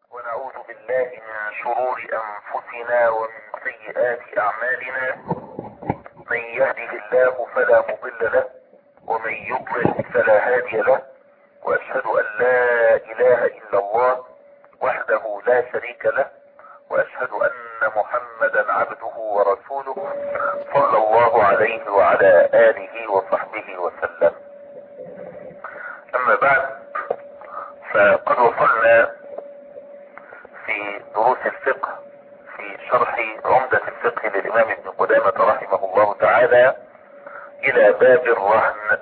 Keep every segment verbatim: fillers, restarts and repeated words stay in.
ونعوذ بالله من شرور أنفسنا ومن سيئات أعمالنا. من يهده الله فلا مضل له ومن يضلل فلا هادي له، وأشهد أن لا إله إلا الله وحده لا شريك له، وأشهد أن محمدا عبده ورسوله صلى الله عليه وعلى آله وصحبه وسلم. أما بعد، فقد وصلنا في دروس الفقه في شرح عمدة الفقه للإمام ابن قدامة رحمه الله تعالى إلى باب الرهن.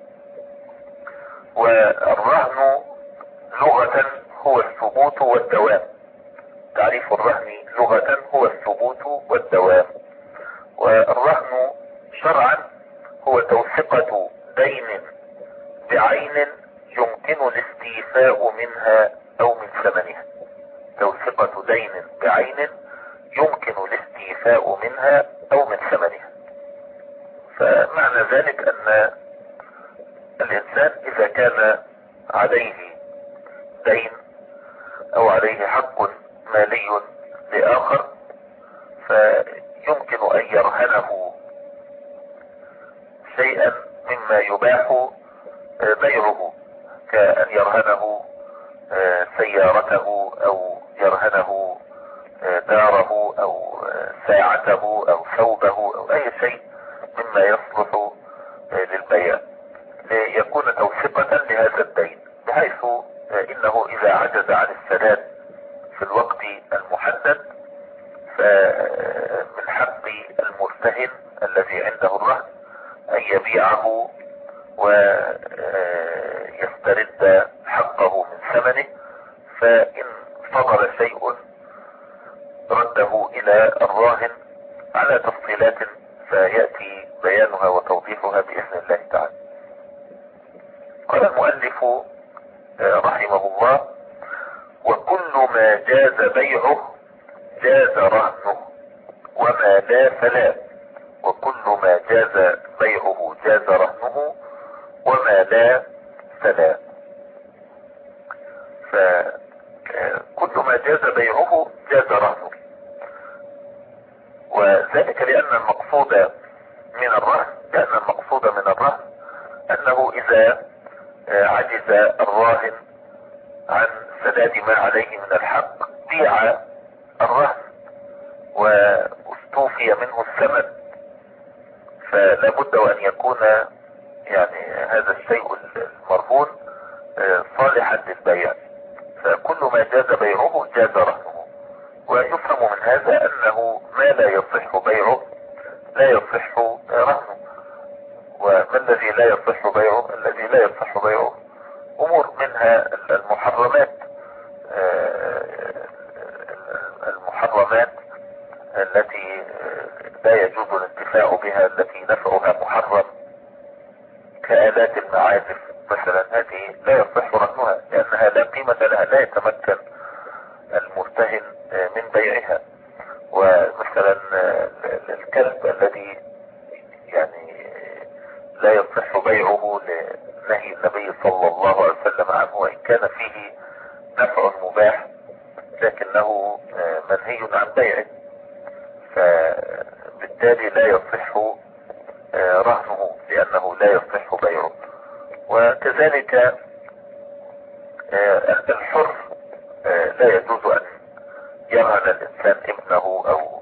والرهن لغة هو الثبوت والدوام. تعريف الرهن لغة هو الثبوت والدوام. والرهن شرعا هو توثيقة دين بعين يمكن الاستيفاء منها أو من ثمنها. توثيقة دين بعين يمكن الاستيفاء منها أو من ثمنها. فمعنى ذلك أن الإنسان إذا كان عليه دين أو عليه حق مالي لآخر، فيمكن أن يرهنه شيئا مما يباح بيعه، كأن يرهنه سيارته أو يرهنه داره أو ساعته أو ثوبه أو أي شيء مما يصلح للبيع، ليكون توثيقة لهذا الدين، بحيث إنه إذا عجز عن السداد في الوقت المحدد فمن حق المرتهن الذي عنده الرهن أن يبيعه ويسترد حقه من ثمنه. فإن فضل شيء رده إلى الراهن على تفصيلات سيأتي بيانها وتوضيحها بإذن الله تعالى. قال المؤلف رحمه الله: وكل ما جاز بيعه جاز رهنه وما لا فلا. وكل ما جاز بيعه جاز رهنه وما لا فلا. فكل ما جاز بيعه جاز رهنه، وذلك لأن المقصود من الرهن لأن المقصود من الرهن أنه إذا عجز الراهن عن سداد ما عليه من الحق بيع الرهن واستوفي منه الثمن، فلا بد أن يكون يعني هذا الشيء المرهون صالحا للبيع. فكل ما جاز بيعه جاز رهنه. ويفهم من هذا أنه ما لا يصح بيعه لا يصح رهنه. وما الذي لا يصح بيعه؟ الذي لا يصح بيعه أمور منها المحرمات المحرمات التي لا يجوز الانتفاع بها، التي نفعها محرم، كآلات المعازف مثلا، هذه لا يصح رهنها لأنها لا قيمة لها، لا يتمكن المرتهن من بيعها. ومثلا الكلب الذي يعني لا يصح بيعه لنهي النبي صلى الله عليه وسلم عنه، وإن كان فيه نفع مباح لكنه منهي عن بيعه، فبالتالي لا يصح رهنه لأنه لا يصح بيعه. وكذلك الحر لا يجوز أن يرهن الإنسان ابنه أو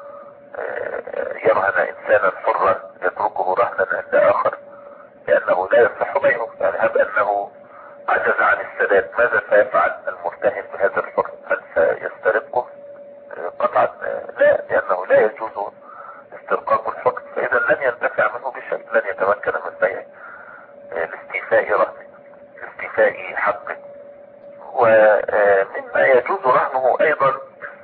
يرهن إنسانا حرا يتركه رهنا عند آخر، لأنه لا يصح بيعه. يعني هب أنه عجز عن السداد، ماذا سيفعل المرتهن بهذا الحر؟ هل سيسترقه؟ قطعا لا، لأنه لا يجوز استرقاق الحر، فإذا لن ينتفع منه بشيء، لن يتمكن من بيعه لاستيفاء رهنه لاستيفاء حقه. ومما يجوز رهنه أيضا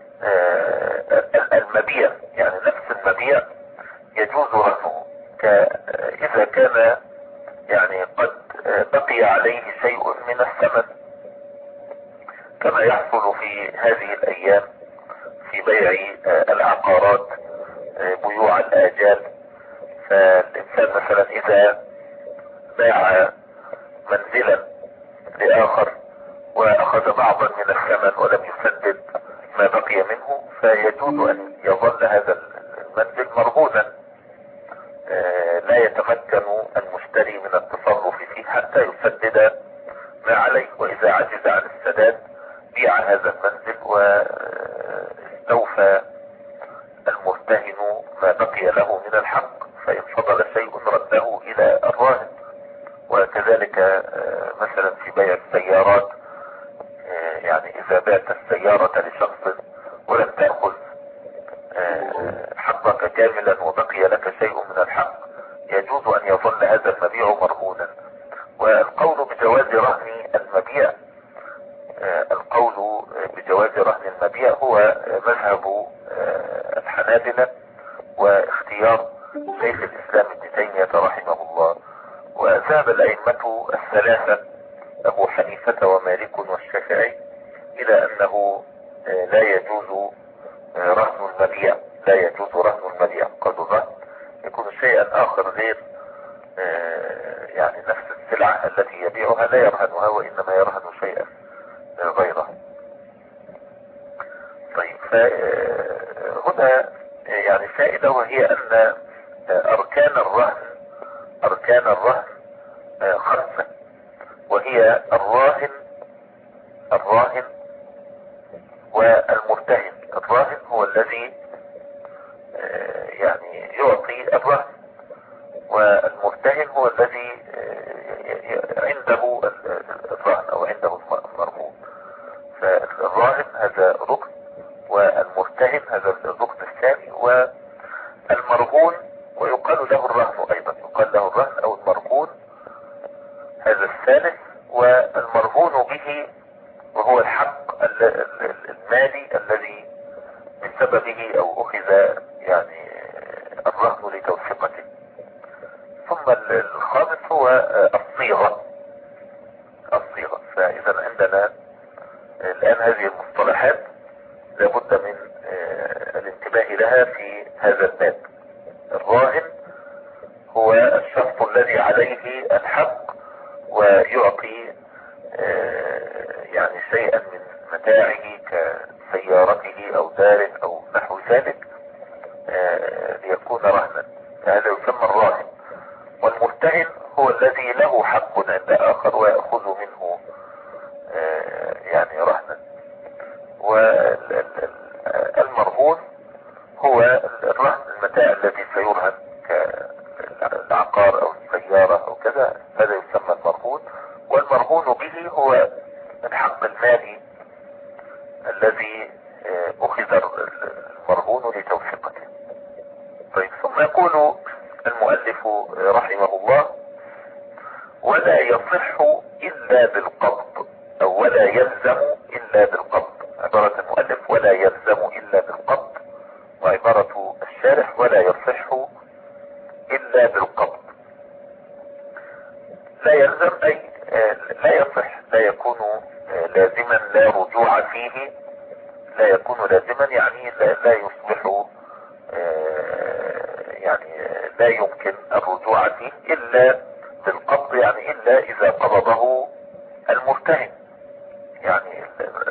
المبيع، يعني نفس المبيع يجوز رهنه، إذا كان يعني قد بقي عليه شيء من الثمن، كما يحصل في هذه الأيام في بيع العقارات، بيوع الآجال. فالإنسان مثلا إذا باع منزلا لآخر وأخذ بعضا من الثمن ولم يسدد فيجوز ان يظل هذا المنزل مرهونا، لا يتمكن المشتري من التصرف فيه حتى يسدد ما عليه، واذا عجز عن السداد بيع هذا المنزل واستوفى المرتهن ما بقي له من الحق، فإن فضل شيء رده إلى الراهن. وكذلك مثلا في بيع السيارات، يعني إذا بعت السيارة لشخص ولم تأخذ حقك كاملا وبقي لك شيء من الحق، يجوز أن يظل هذا المبيع مرهونا. والقول بجواز رهن المبيع القول بجواز رهن المبيع هو مذهب الحنابلة واختيار شيخ الإسلام ابن تيمية رحمه الله. وذهب الأئمة الثلاثة أبو حنيفة ومالك والشافعي إلى أنه لا يجوز رهن المبيع، لا يجوز رهن المبيع. قد الرهن يكون شيئا آخر غير يعني نفس السلعة التي يبيعها لا يرهنها، وإنما يرهن شيئا غيره. طيب، فهنا يعني فائدة، وهي أن أركان الرهن أركان الرهن خمسة، وهي الراهن الراهن والمرتهن. الراهن هو الذي يعني يعطي الرهن، والمرتهن هو الذي عنده الرهن أو عنده المرهون. فالراهن هذا ركن، والمرتهن هذا الركن الثاني، والمرهون ويقال له الرهن أيضا، يقال له الرهن أو المرهون هذا الثالث. والمرهون به وهو الحق المالي الذي بسببه أو أخذ يعني الرهن لتوثيقته. ثم الخامس هو الصيغة الصيغة فإذا عندنا الآن هذه المصطلحات لابد من الانتباه لها في هذا الباب. الراهن هو الشخص الذي عليه الحق ويعطي يعني شيئا من متاعه كسيارته أو دار أو نحو ذلك ليكون رهنا، فهذا يسمى الراهن. والمرتهن هو الذي له حق عند آخر ويأخذ منه يعني رهنا. والمرهون هو الرهن المتاع الذي سيرهن كالعقار أو السيارة أو كذا، هذا يسمى المرهون. والمرهون به هو الحق المالي الذي أخذ المرهون لتوثيقته. طيب، ثم يقول المؤلف رحمه الله: ولا يصح إلا بالقبض، أو ولا يلزم إلا بالقبض. عبارة المؤلف ولا يلزم إلا بالقبض، وعبارة الشارح ولا يصح إلا بالقبض. لا يلزم أي لا يصح، لا يكون لازما، لا رجوع فيه، لا يكون لازما يعني لا, لا يصبح يعني لا يمكن الرجوع فيه إلا بالقبض، يعني إلا إذا قبضه المرتهن. يعني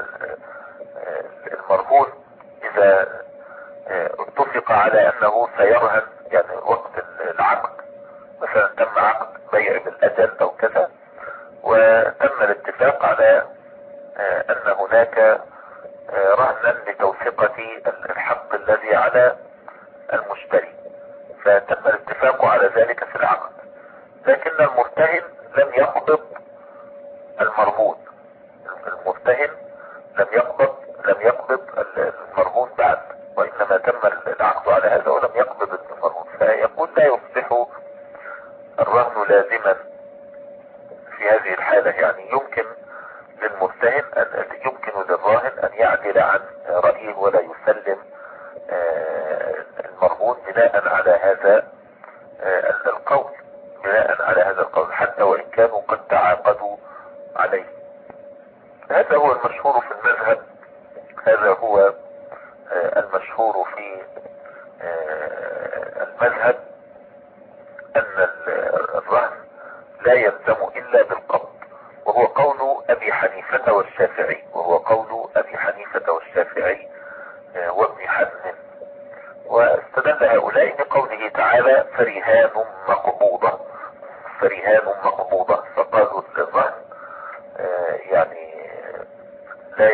المرهون إذا اتفق على أنه سيرهن، يعني وقت العقد مثلا تم عقد بيع بالأجل أو كذا، وتم الاتفاق على أن هناك رهنا لتوثيقة الحق الذي على المشتري، فتم الاتفاق على ذلك في العقد، لكن المرتهن لم يقبض المرهون. المرتهن لم يقبض لم يقبض المرهون بعد، وإنما تم العقد على هذا ولم يقبض المرهون. فيقول لا يصبح الرهن لازما في هذه الحالة. يعني يمكن للمرتهن أن يمكن للراهن أن يعدل عن رأيه ولا يسلم المرهون بناء على هذا القول بناء على هذا القول حتى وإن كانوا قد تعاقدوا عليه. هذا هو المشهور في المذهب، هذا هو المشهور في المذهب، أن الرهن لا يلزم إلا بالقبض، وهو قول أبي حنيفة والشافعي وهو قول أبي حنيفة والشافعي وابن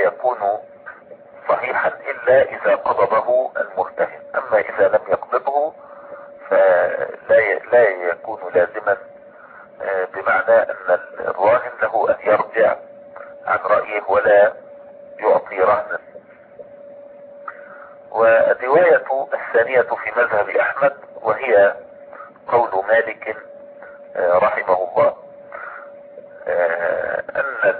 يكون صحيحا الا اذا قبضه المرتهن. اما اذا لم يقبضه فلا لا يكون لازما، بمعنى ان الراهن له ان يرجع عن رأيه ولا يعطي رهنا. والرواية الثانية في مذهب احمد وهي قول مالك رحمه الله ان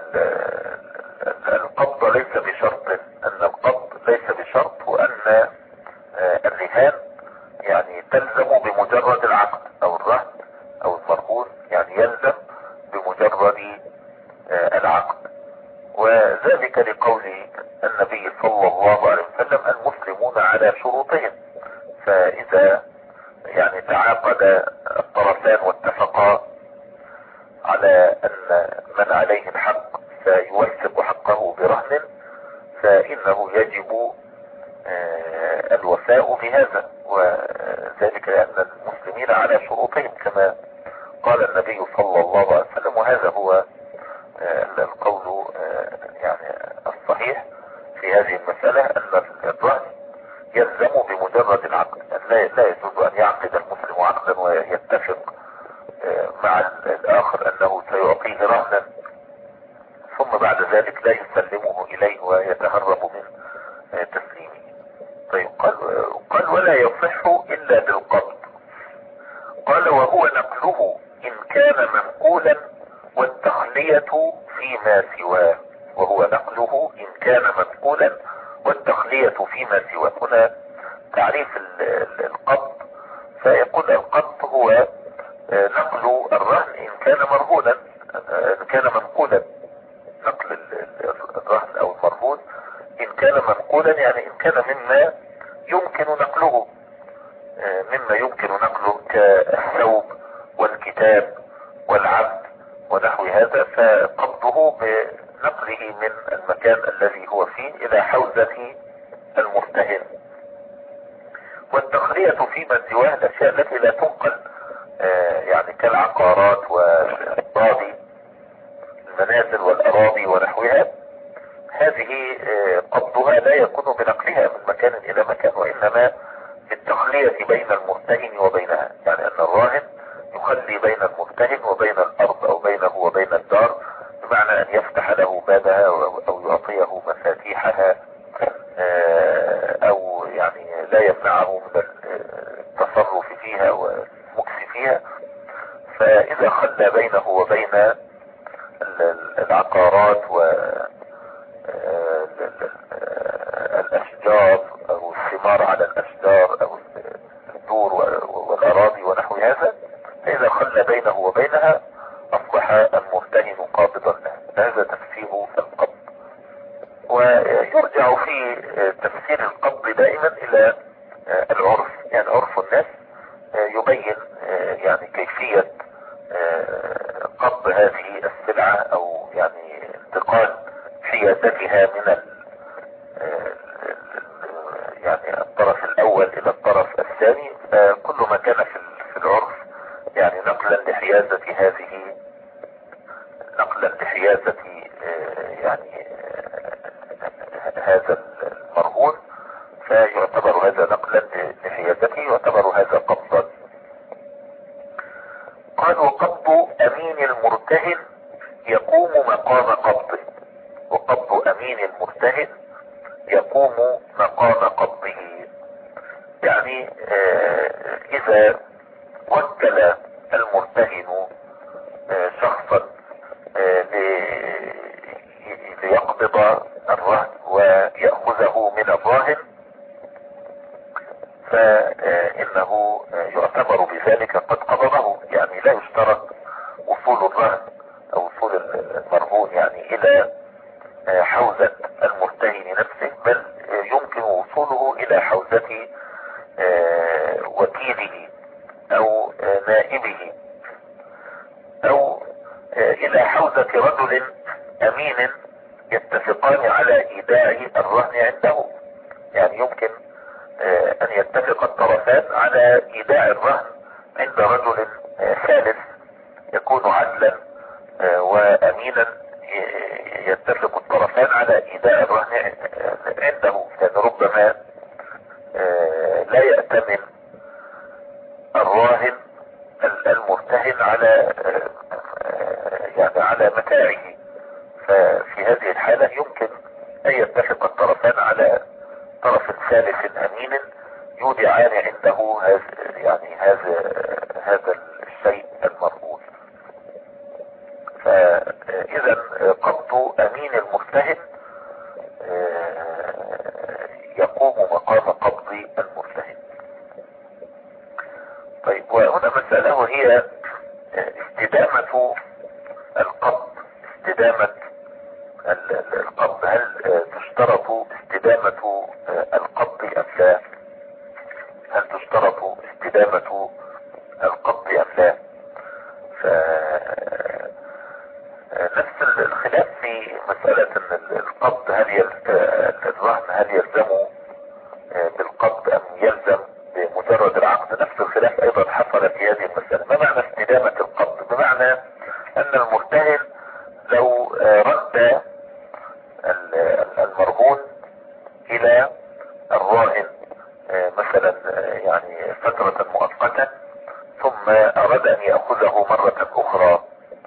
القبض ليس بشرط، ان القبض ليس بشرط، وان الرهان يعني تلزم بمجرد العقد، او الرهن او المرهون يعني يلزم بمجرد العقد. وذلك لقول النبي صلى الله عليه وسلم المسلمون على شروطهم. فاذا يعني تعاقد الطرفان واتفقا على ان من عليه الحق سيوثق حقه برهن فانه يجب الوفاء بهذا، وذلك لان المسلمين على شروطهم كما قال النبي صلى الله عليه وسلم. وهذا هو القول يعني الصحيح في هذه المسألة، ان الرهن يلزم بمجرد العقد. لا لا يجوز ان يعقد المسلم عقدا ويتفق مع الاخر انه سيعطيه رهنا ثم بعد ذلك لا يسلمه اليه ويتهرب من تسليمه. طيب قال, قال ولا يصح الا بالقبض. قال وهو نقله ان كان منقولا والتخلية فيما سواه. وهو نقله ان كان منقولا والتخلية فيما سواه. هنا تعريف القبض، فيقول القبض هو نقل الرهن ان كان مرهونا، ان كان منقولا. نقل الرهن او المرهون ان كان منقولا يعني ان كان مما يمكن نقله، مما يمكن نقله كالثوب والكتاب والعبد ونحو هذا، فقبضه بنقله من المكان الذي هو فيه الى حوزة المرتهن. والتخلية فيما سواه الاشياء التي لا تنقل، يعني كالعقارات والاراضي، المنازل والاراضي ونحوها، هذه قبضها لا يكون بنقلها من مكان الى مكان، وانما بالتخلية بين المرتهن وبينها. يعني ان الراهن يخلي بين المرتهن وبين الارض او بينه وبين الدار، بمعنى ان يفتح له بابها او يعطيه مفاتيحها، او يعني لا يمنعه من التصرف فيها والمكس فيها. فاذا خلى بينه وبين العقارات والاشجار او الثمار على الاشجار او الدور والاراضي ونحو هذا، فاذا خلى بينه وبينها اصبح المرتهن قابضا له. هذا تفسير القبض. ويرجع في تفسير القبض دائما الى العرف، يعني عرف الناس يبين يعني كيفية قبض هذه السلعة او يعني انتقال حيازتها من يعني الطرف الاول الى الطرف الثاني. فكل ما كان في العرف يعني نقلا لحيازة هذه، نقلا لحيازة يعني هذا المرهون، فيعتبر هذا نقلا لحيازته، يعتبر هذا قبضا. قال وقبض امين المرتهن يقوم مقام قبضه. وقبض امين المرتهن يقوم مقام قبضه، يعني اذا وكل المرتهن شخصا ليقبض الرهن ويأخذه من الراهن، فإنه يعتبر بذلك قد قبضه. يعني لا يشترط وصول الرهن أو وصول المرهون يعني إلى حوزة المرتهن نفسه، بل يمكن وصوله إلى حوزة وكيله أو نائبه، أو إلى حوزة رجل أمين يتفقان على إيداع الرهن عنده. يعني يمكن أن يتفق الطرفان على إيداع الرهن عند رجل ثالث يكون عدلا وأمينا يتفق الطرفان على ايداء الرهن عنده، لان ربما لا يأتمن الراهن المرتهن على يعني على متاعه، ففي هذه الحالة يمكن ان يتفق الطرفان على طرف ثالث امين يودعان عنده هذا يعني هذا هذا الشيء المرهون. فاذا قبض امين المرتهن يقوم مقام قبض المرتهن. طيب، وهنا مسألة وهي استدامة القبض. استدامة القبض، هل تشترط استدامة القبض ام لا؟ هل تشترط استدامة القبض ام لا؟ فنفس الخلاف في مسألة ان القبض هل الرهن هل يلزم بالقبض ام يلزم بمجرد العقد، نفس الخلاف ايضا حصل في هذه المسألة. ما معنى استدامة القبض؟ بمعنى ان المرتهن لو رد المرهون الى الراهن مثلا يعني فترة مؤقتة، ثم اراد ان يأخذه مرة اخرى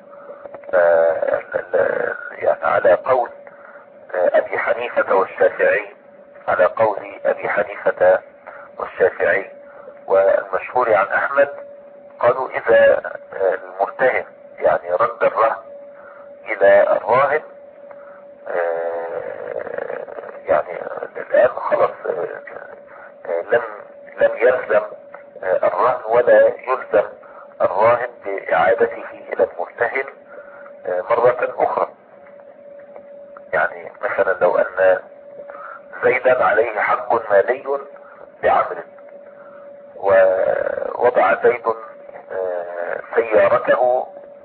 يعني على قول ابي حنيفة والشافعي على قول ابي حنيفة والشافعي والمشهور عن احمد، قالوا اذا المرتهن يعني رد الرهن الى الراهن يعني الان خلاص لم لم يلزم الرهن ولا يلزم الراهن باعادته الى المرتهن مرة اخرى. يعني مثلا لو ان زيدا عليه حق مالي لعمرو، ووضع زيد سيارته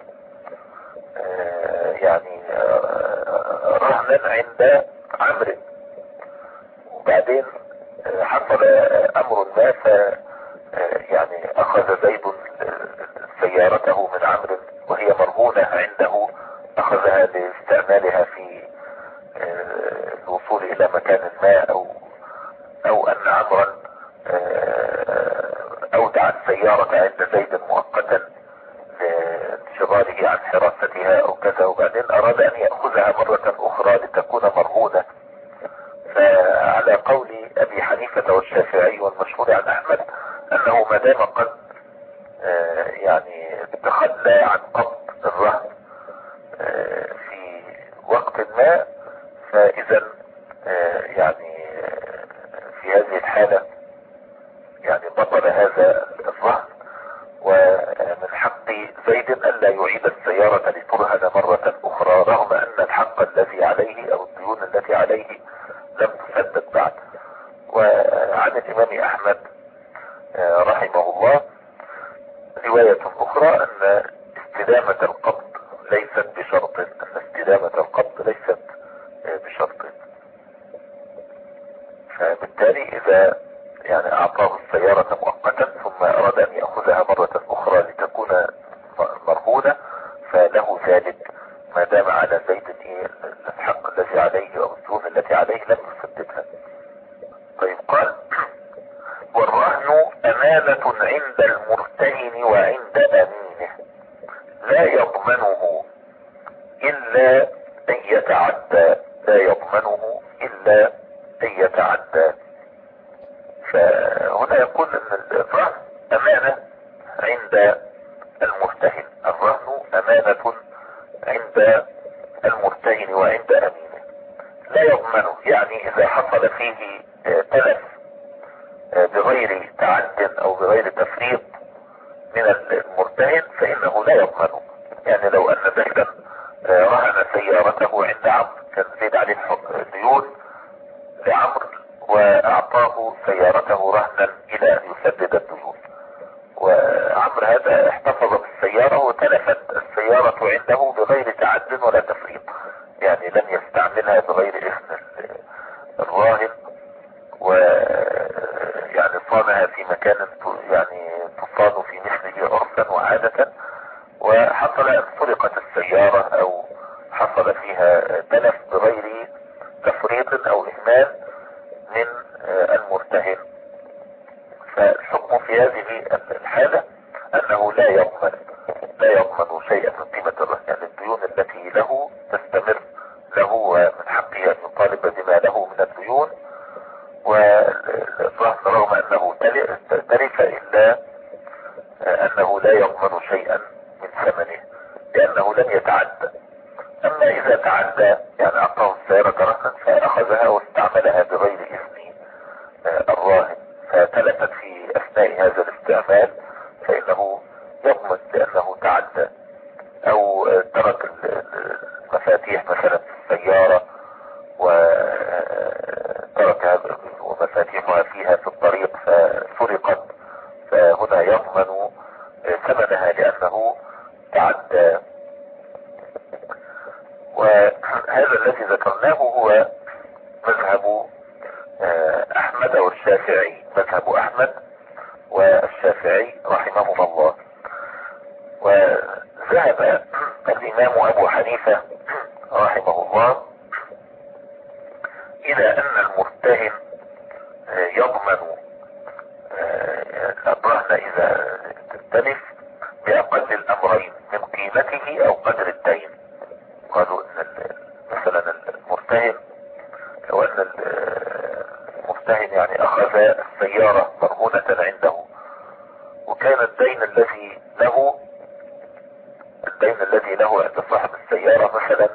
يعني رهنا عند عمرو، وبعدين حصل امر ما ف يعني اخذ زيد سيارته من عمرو وهي مرهونة عنده، اخذها لاستعمالها في الوصول الى مكان ما، او او ان عمرا اودع السيارة عند زيد مؤقتا لانشغاله عن حراستها او كذا، وبعدين اراد ان يأخذها مرة اخرى لتكون مرهونة. فعلى قول ابي حنيفة والشافعي والمشهور عن احمد انه ما دام قد يعني تخلى عن قبض الرهن في وقت ما، فاذا يعني في هذه الحالة يعني بطل هذا الرهن، ومن حق زيد الا يعيد السيارة لترهن مرة اخرى رغم ان الحق الذي عليه او الديون التي عليه لم تسدد بعد. وعن الامام احمد رحمه الله رواية اخرى ان استدامة القبض ليست بشرط، ان استدامة القبض ليست بشرط. فبالتالي اذا يعني اعطاه السيارة مؤقتا ثم اراد ان يأخذها مرة اخرى لتكون مرهونة، فله ذلك ما دام على زيد الحق الذي عليه او الديون التي عليه لم يسددها. طيب، قال والرهن امانة عند المرتهن وعند امينه لا يضمنه الا ان يتعدى، لا يضمنه الا ان يتعدى. فهنا يقول ان الرهن امانة عند المرتهن، الرهن امانة عند المرتهن وعند امينه لا يضمنه، يعني اذا حصل فيه تلف بغير تعد او بغير تفريط من المرتهن فانه لا يضمنه. يعني لو ان زيدا رهن سيارته عند عمرو، كان زيد عليه ديون لعمرو واعطاه سيارته رهنا الى ان يسدد الديون، وعمرو هذا احتفظ بالسيارة وتلفت السيارة عنده بغير تعد ولا تفريط، يعني لم يستعملها بغير اذن الراهن، ويعني صانها في مكان يعني تصان في مثله عرفا وعادة، وحصل ان سرقت السيارة او حصل فيها تلف او اهمال من المرتهن. فالحكم في هذه الحالة انه لا يضمن لا يضمن شيئا من قيمة الرهن، يعني الديون التي له تستمر له ومن حقه ان يطالب بما له من الديون، والرهن رغم انه تلف الا انه لا يضمن شيئا من ثمنه لانه لم يتعدى. اما اذا تعدى يعني اعطاه السيارة رهنا فاخذها واستعملها بغير اذن الراهن فتلفت في اثناء هذا الاستعمال فانه يضمن لانه تعدى. او ترك المفاتيح مثلا في السيارة وتركها ومفاتيحها فيها في الطريق فسرقت، فهنا يضمن ثمنها لانه تعدى. وهذا الذي ذكرناه هو مذهب احمد والشافعي، مذهب احمد والشافعي رحمهما الله. وذهب الامام ابو حنيفة رحمه الله الى ان المرتهن يضمن الرهن اذا تلف باقل الامرين من قيمته او قدر الدين. قالوا ان مثلا المرتهن لو ان المرتهن يعني اخذ السيارة مرهونة عنده وكان الدين الذي له الدين الذي له عند صاحب السيارة مثلا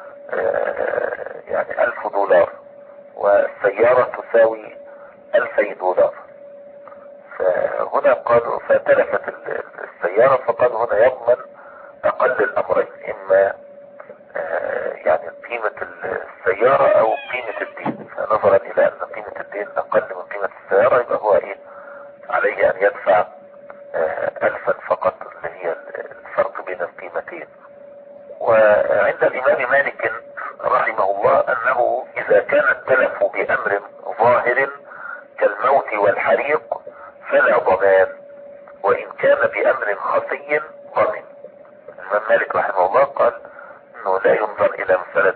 يعني الف دولار والسيارة تساوي الفي دولار، فهنا قالوا فتلفت السيارة فقال هنا يضمن اقل الامرين، اما يعني قيمة السيارة او قيمة الدين. فنظرا الى ان قيمة الدين اقل من قيمة السيارة يبقى هو ايه عليه ان يدفع الفا فقط اللي هي الفرق بين القيمتين. وعند الامام مالك رحمه الله انه اذا كان التلف بامر ظاهر كالموت والحريق فلا ضمان، وان كان بامر خفي ضمن. الامام مالك رحمه الله قال انه لا ينظر الى مسألة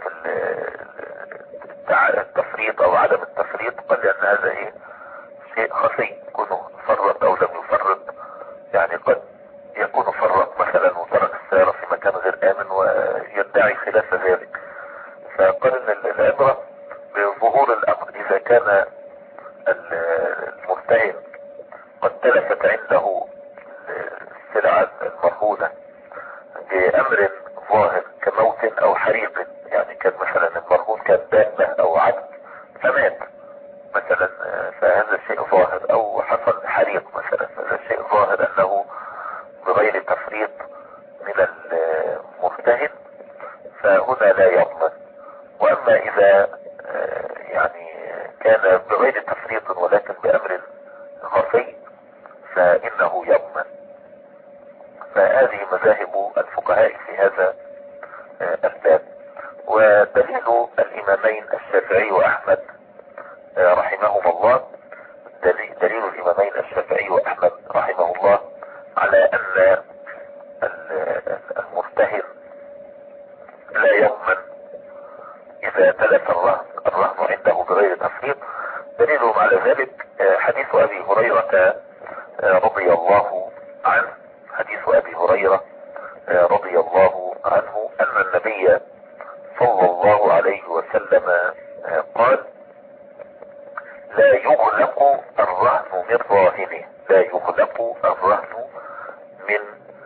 التفريط او عدم التفريط، قال لان هذا ايه شيء خفي، يكون فرط او لم يفرط، يعني قد يكون فرط مثلا وترك السيارة في مكان غير امن ويدعي خلاف ذلك. فقال ان العبرة بظهور الامر، اذا كان المرتهن قد تلفت عنده السلعة المرهونة بامر ظاهر كموت او حريق، يعني كان مثلا المرهون كان دابة او عبد فمات مثلا، فهذا شيء ظاهر، او حصل حريق مثلا، هذا شيء ظاهر انه بغير تفريط من المرتهن فهنا لا يضمن. واما اذا يعني كان بغير تفريط ولكن بامر خفي فانه يضمن. فهذه مذاهب الفقهاء في هذا الباب. ودليل الامامين الشافعي واحمد رحمهما الله، دليل الامامين الشافعي واحمد رحمه الله على ان المرتهن لا يضمن اذا تلف الرهن الرهن عنده بغير تفريط. دليلهم على ذلك حديث ابي هريرة رضي الله عنه حديث ابي هريرة رضي الله عنه ان النبي صلى الله عليه وسلم قال لا يغلق الرهن من راهنه لا يغلق الرهن من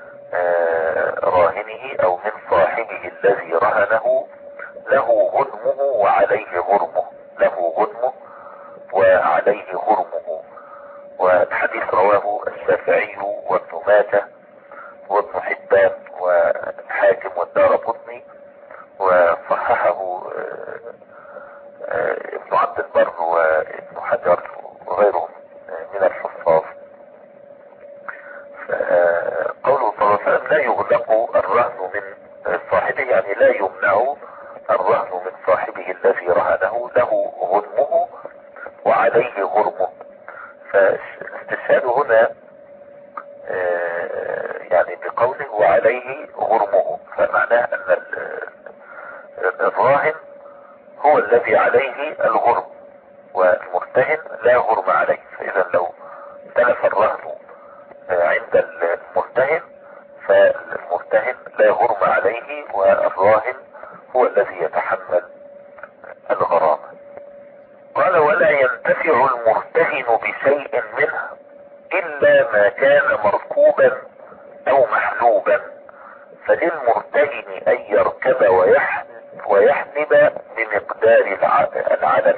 راهنه او من صاحبه الذي رهنه له غنمه وعليه غرمه له غنمه وعليه غرمه. والحديث رواه الشافعي وابن ماجه وابن حبان والحاكم والدارقطني، وصححه ابن عبد البر وابن حجر وغيرهم من الحفاظ. قوله صلى الله عليه وسلم لا يغلق الرهن من صاحبه، يعني لا يمنع الرهن من صاحبه الذي رهنه له غنمه وعليه غرمه. فالاستشهاد هنا يعني بقوله وعليه غرمه، فمعناه ان الراهن هو الذي عليه الغرم، والمرتهن لا غرم عليه. فاذا لو تلف الرهن عند المرتهن فالمرتهن لا غرم عليه، والراهن هو الذي يتحمل الغرامة. قال ولا ينتفع المرتهن بشيء منه الا ما كان مركوبا او محلوبا، فللمرتهن ان يركب ويحلب بمقدار العلف.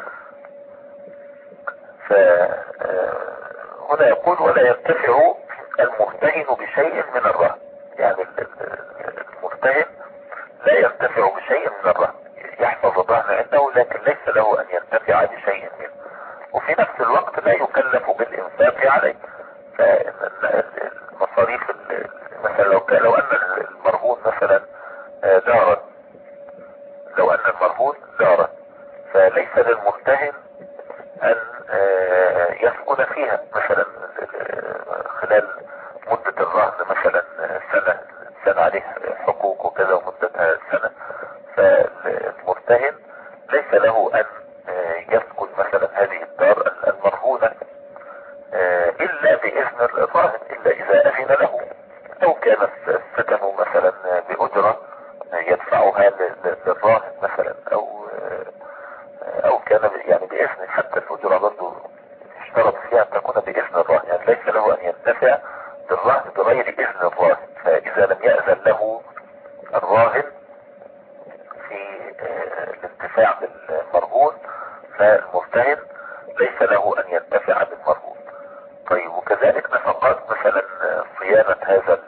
فهنا يقول ولا ينتفع المرتهن بشيء من الرهن، يعني المرتهن لا ينتفع بشيء من الرهن، يحفظ الرهن عنده لكن ليس له ان ينتفع بشيء منه، وفي نفس الوقت لا يكلف بالانفاق عليه. فالمصاريف مثلا لو كان لو ان المرهون مثلا دارا، لو ان المرهون دارا فليس للمرتهن ان يسكن فيها مثلا خلال مدة الرهن، مثلا سنة سنة عليه حقوق وكذا ومدتها سنة، فالمرتهن ليس له ان يسكن مثلا هذه الدار المرهونة الا باذن الراهن، الا اذا اذن له، او كان السكن مثلا باجرة يدفعها للراهن مثلا، او او كان يعني باذن، حتى الاجرة برضه اشترط فيها ان تكون باذن الراهن، يعني ليس له ان ينتفع بالرهن بغير اذن الراهن. فاذا لم يأذن له الراهن في الانتفاع بالمرهون فالمرتهن ليس له ان ينتفع بالمرهون. طيب وكذلك نفقات مثلا صيانة هذا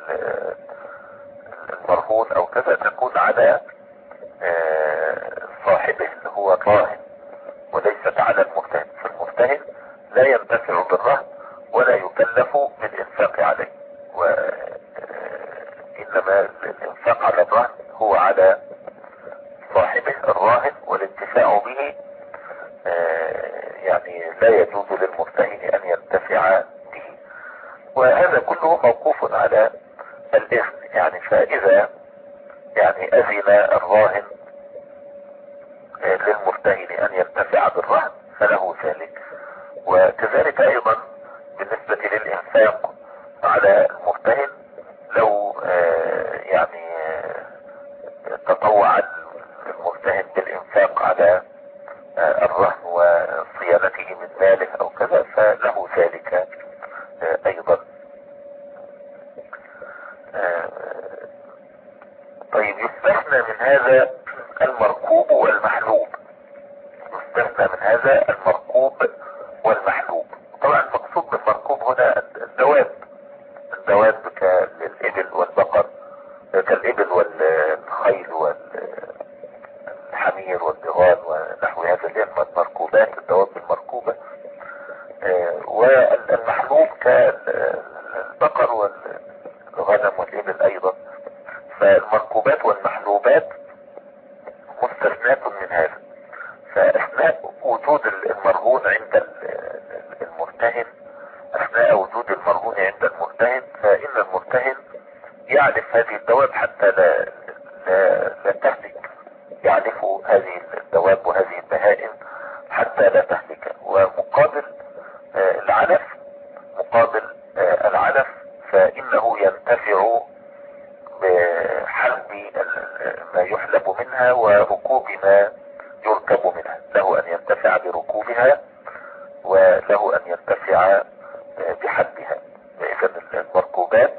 المرهون او كذا تكون على صاحبه اللي هو الراهن وليست على المرتهن، فالمرتهن لا ينتفع بالرهن ولا يكلف بالانفاق عليه، وانما الانفاق على الرهن هو على صاحبه الراهن، والانتفاع به يعني لا يجوز للمرتهن ان ينتفع به. وهذا كله موقوف على الاذن، يعني فاذا يعني اذن الراهن للمرتهن ان ينتفع بالرهن فله ذلك. وكذلك ايضا بالنسبة للانفاق على المرتهن، لو يعني تطوع المرتهن بالانفاق على الرهن وصيانته من ماله او كذا فله ذلك ايضا. طيب يستثنى من هذا المركوب والمحلوب، يستثنى من هذا المركوب والمحلوب. طبعا المقصود بالمركوب هنا الدواب، الدواب كالابل والبقر، كالابل والخيل والحمير والبغال ونحو هذا اللي هي المركوبات، الدواب المركوبة. والمحلوب كالبقر والغنم والابل ايضا. فالمركوبات والمحلوبات مستثناة من هذا. فاثناء وجود المرهون عند المرتهن، اثناء وجود المرهون عند المرتهن فان المرتهن يعرف هذه الدواب حتى لا لا, لا تهلك، يعرف هذه الدواب وهذه البهائم حتى لا تهلك. ومقابل العلف، مقابل العلف فانه ينتفع بحلب ما يحلب منها وركوب ما يركب منها، له ان ينتفع بركوبها وله ان ينتفع بحلبها. اذا المركوبات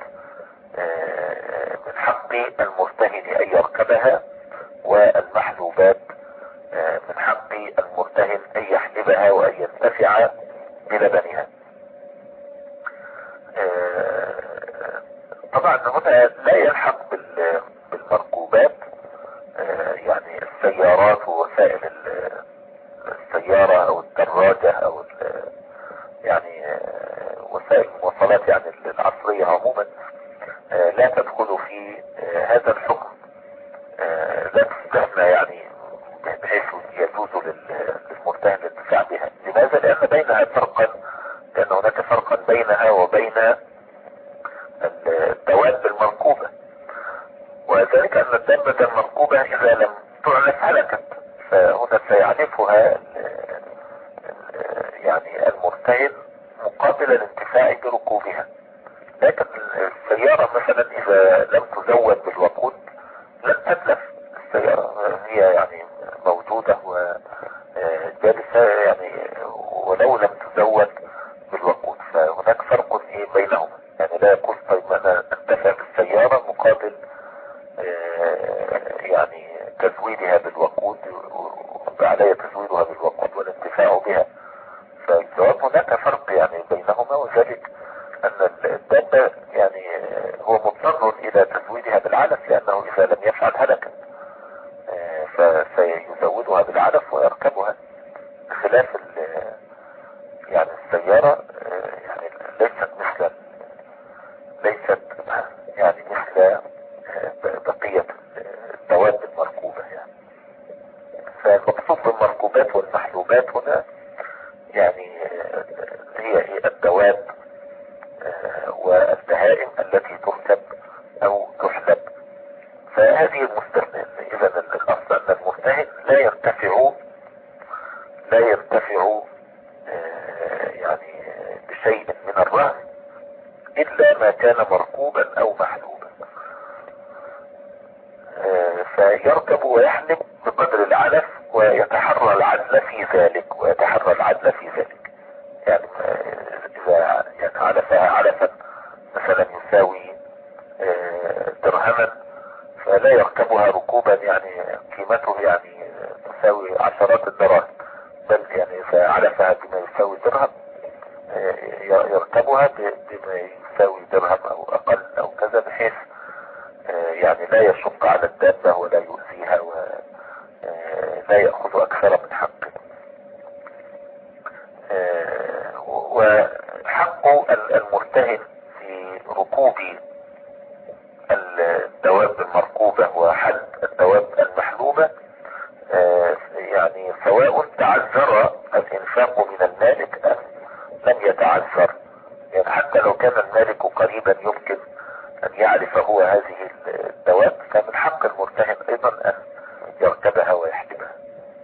من حق المرتهن ان يركبها، والمحلوبات من حق المرتهن ان يحلبها وان ينتفع بلبنها. طبعا هنا لا يلحق بالمركوبات يعني السيارات ووسائل السيارة او الدراجة او يعني وسائل المواصلات يعني العصرية عموما، لا تدخل في هذا الحكم، لا تستثنى يعني بحيث يجوز للمرتهن الانتفاع بها. لماذا؟ لان بينها فرقا، لان هناك فرقا بينها وبين الدواب المركوبة، وذلك ان الدابة المركوبة اذا لم تعلف هلكت. فهنا يحلفها يعني المرتهن مقابل الانتفاع بركوبها. لكن السيارة مثلا اذا لم تزود بالوقود لن تتلف. السيارة هي يعني موجودة وجالسة يعني ولو لم تزود بالوقود، فهناك فرق ايه بينهما. يعني لا يقول طيب انا انتفع بالسيارة مقابل يعني تزويدها بالوقود وعلي تزويدها بالوقود والانتفاع بها. فالجواب هناك فرق يعني بينهما، وذلك ان الدابة يعني هو مضطر الى تزويدها بالعلف، لانه اذا لم يفعل هلك، فسيزودها بالعلف ويركبها، بخلاف يعني السيارة يعني ليست مثل ليست يعني مثل بقية الدواب المركوبة يعني. فالمقصود بالمركوبات والمحلوبات هنا يعني هي الدواب والبهائم التي تركب او تحلب. فهذه المستثنى. اذا الاصل ان المرتهن لا يرتفع لا يرتفع يعني بشيء من الرهن الا ما كان مركوبا او محلوبا، فيركب ويحلب بقدر العلف ويتحرى العدل في ذلك ويتحرى العدل في ذلك. يعني اذا يعني علفها علفا مثلا يساوي درهما فلا يركبها ركوبا يعني قيمته يعني تساوي عشرات الدراهم، بل يعني اذا علفها بما يساوي درهم يركبها بما يساوي درهم او اقل او كذا، بحيث يعني لا يشق على الدابة ولا يؤذيها ولا يأخذ اكثر من حقه. وحق المرتهن في ركوب الدواب المركوبة وحد الدواب المحلوبة يعني سواء تعذر الانفاق من المالك ام لم يتعذر. يعني حتى لو كان المالك قريبا يمكن ان يعرف هو هذه الدواب، فمن حق المرتهن ايضا ان يركبها ويحلبها.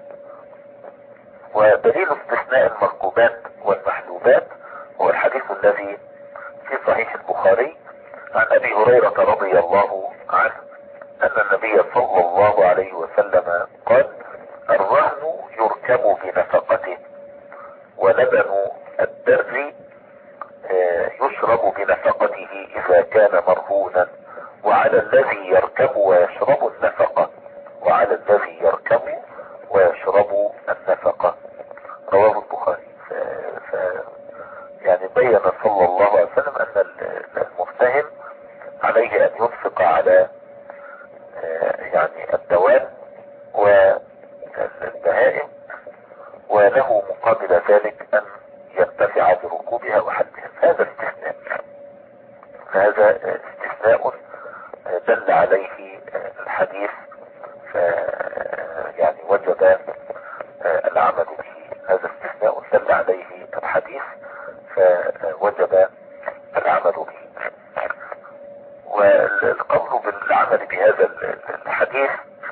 ودليل استثناء المركوبات والمحلوبات هو الحديث الذي في صحيح البخاري عن ابي هريرة رضي الله عنه ان النبي صلى الله عليه وسلم قال: الرهن يركب بنفقته، ولبن الدر يشرب بنفقته اذا كان مرهونا، وعلى الذي يركب ويشرب النفقة وعلى الذي يركب ويشرب النفقة. رواه البخاري. ف... ف... يعني بين صلى الله عليه وسلم ان المرتهن عليه ان ينفق على يعني الدواب والبهائم، وله مقابل ذلك ان ينتفع بركوبها وحدها. هذا استثناء هذا استثناء دل عليه الحديث، ف يعني وجب العمل به. هذا استثناء دل عليه الحديث فوجب العمل به. والقول بالعمل بهذا الحديث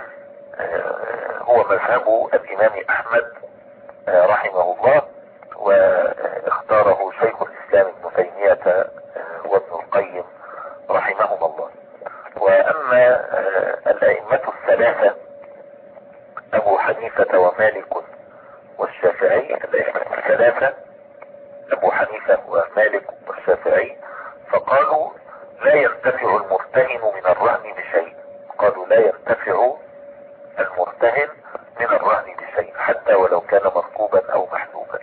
هو مذهب الامام احمد رحمه الله، واختاره شيخ الاسلام ابن تيمية وابن القيم رحمهما الله. واما الائمة الثلاثة ابو حنيفة ومالك والشافعي، الائمة الثلاثة ابو حنيفة ومالك والشافعي فقالوا لا يرتفع المرتهن من الرهن بشيء. قالوا لا يرتفع المرتهن من الرهن بشيء حتى ولو كان مركوبا او محلوبا.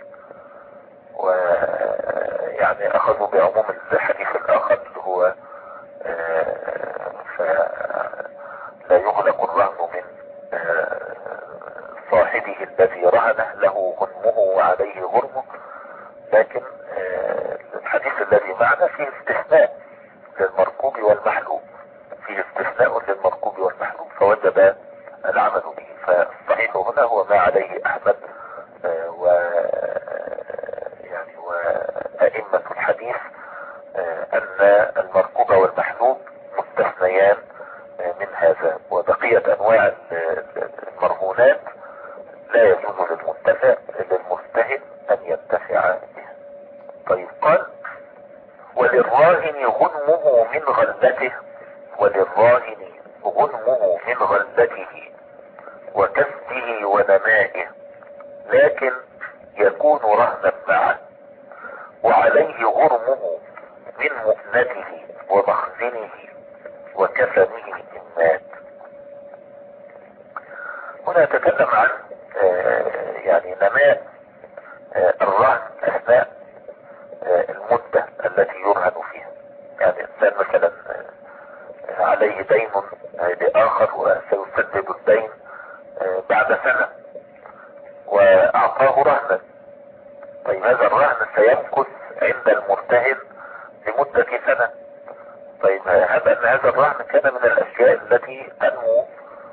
ويعني اخذوا بعموم الحديث الاخر اللي هو فلا يغلق الرهن من صاحبه الذي رهنه له غنمه وعليه غرمه. لكن الحديث الذي معنا فيه استثناء للمركوب والمحلوب، فيه استثناء للمركوب والمحلوب فوجب العمل به. فالصحيح هنا هو ما عليه احمد و يعني وائمة الحديث، ان المركوب والمحلوب مستثنيان من هذا، وبقية انواع المرهونات لا يجوز من غلته، وللراهن غنمه من غلته وكسبه ونمائه، لكن يكون رهنا معه، وعليه غرمه من مؤنته ومخزنه وكفنه إن مات. هنا نتكلم عن آه يعني نماء آه الرهن اثناء آه المدة التي يرهن فيها. يعني انسان مثلا آه عليه دين لآخر وسيسدد الدين آه بعد سنة واعطاه رهنا. طيب هذا الرهن سيمكث عند المرتهن لمدة سنة. طيب هذا ان هذا الرهن كان من الاشياء التي تنمو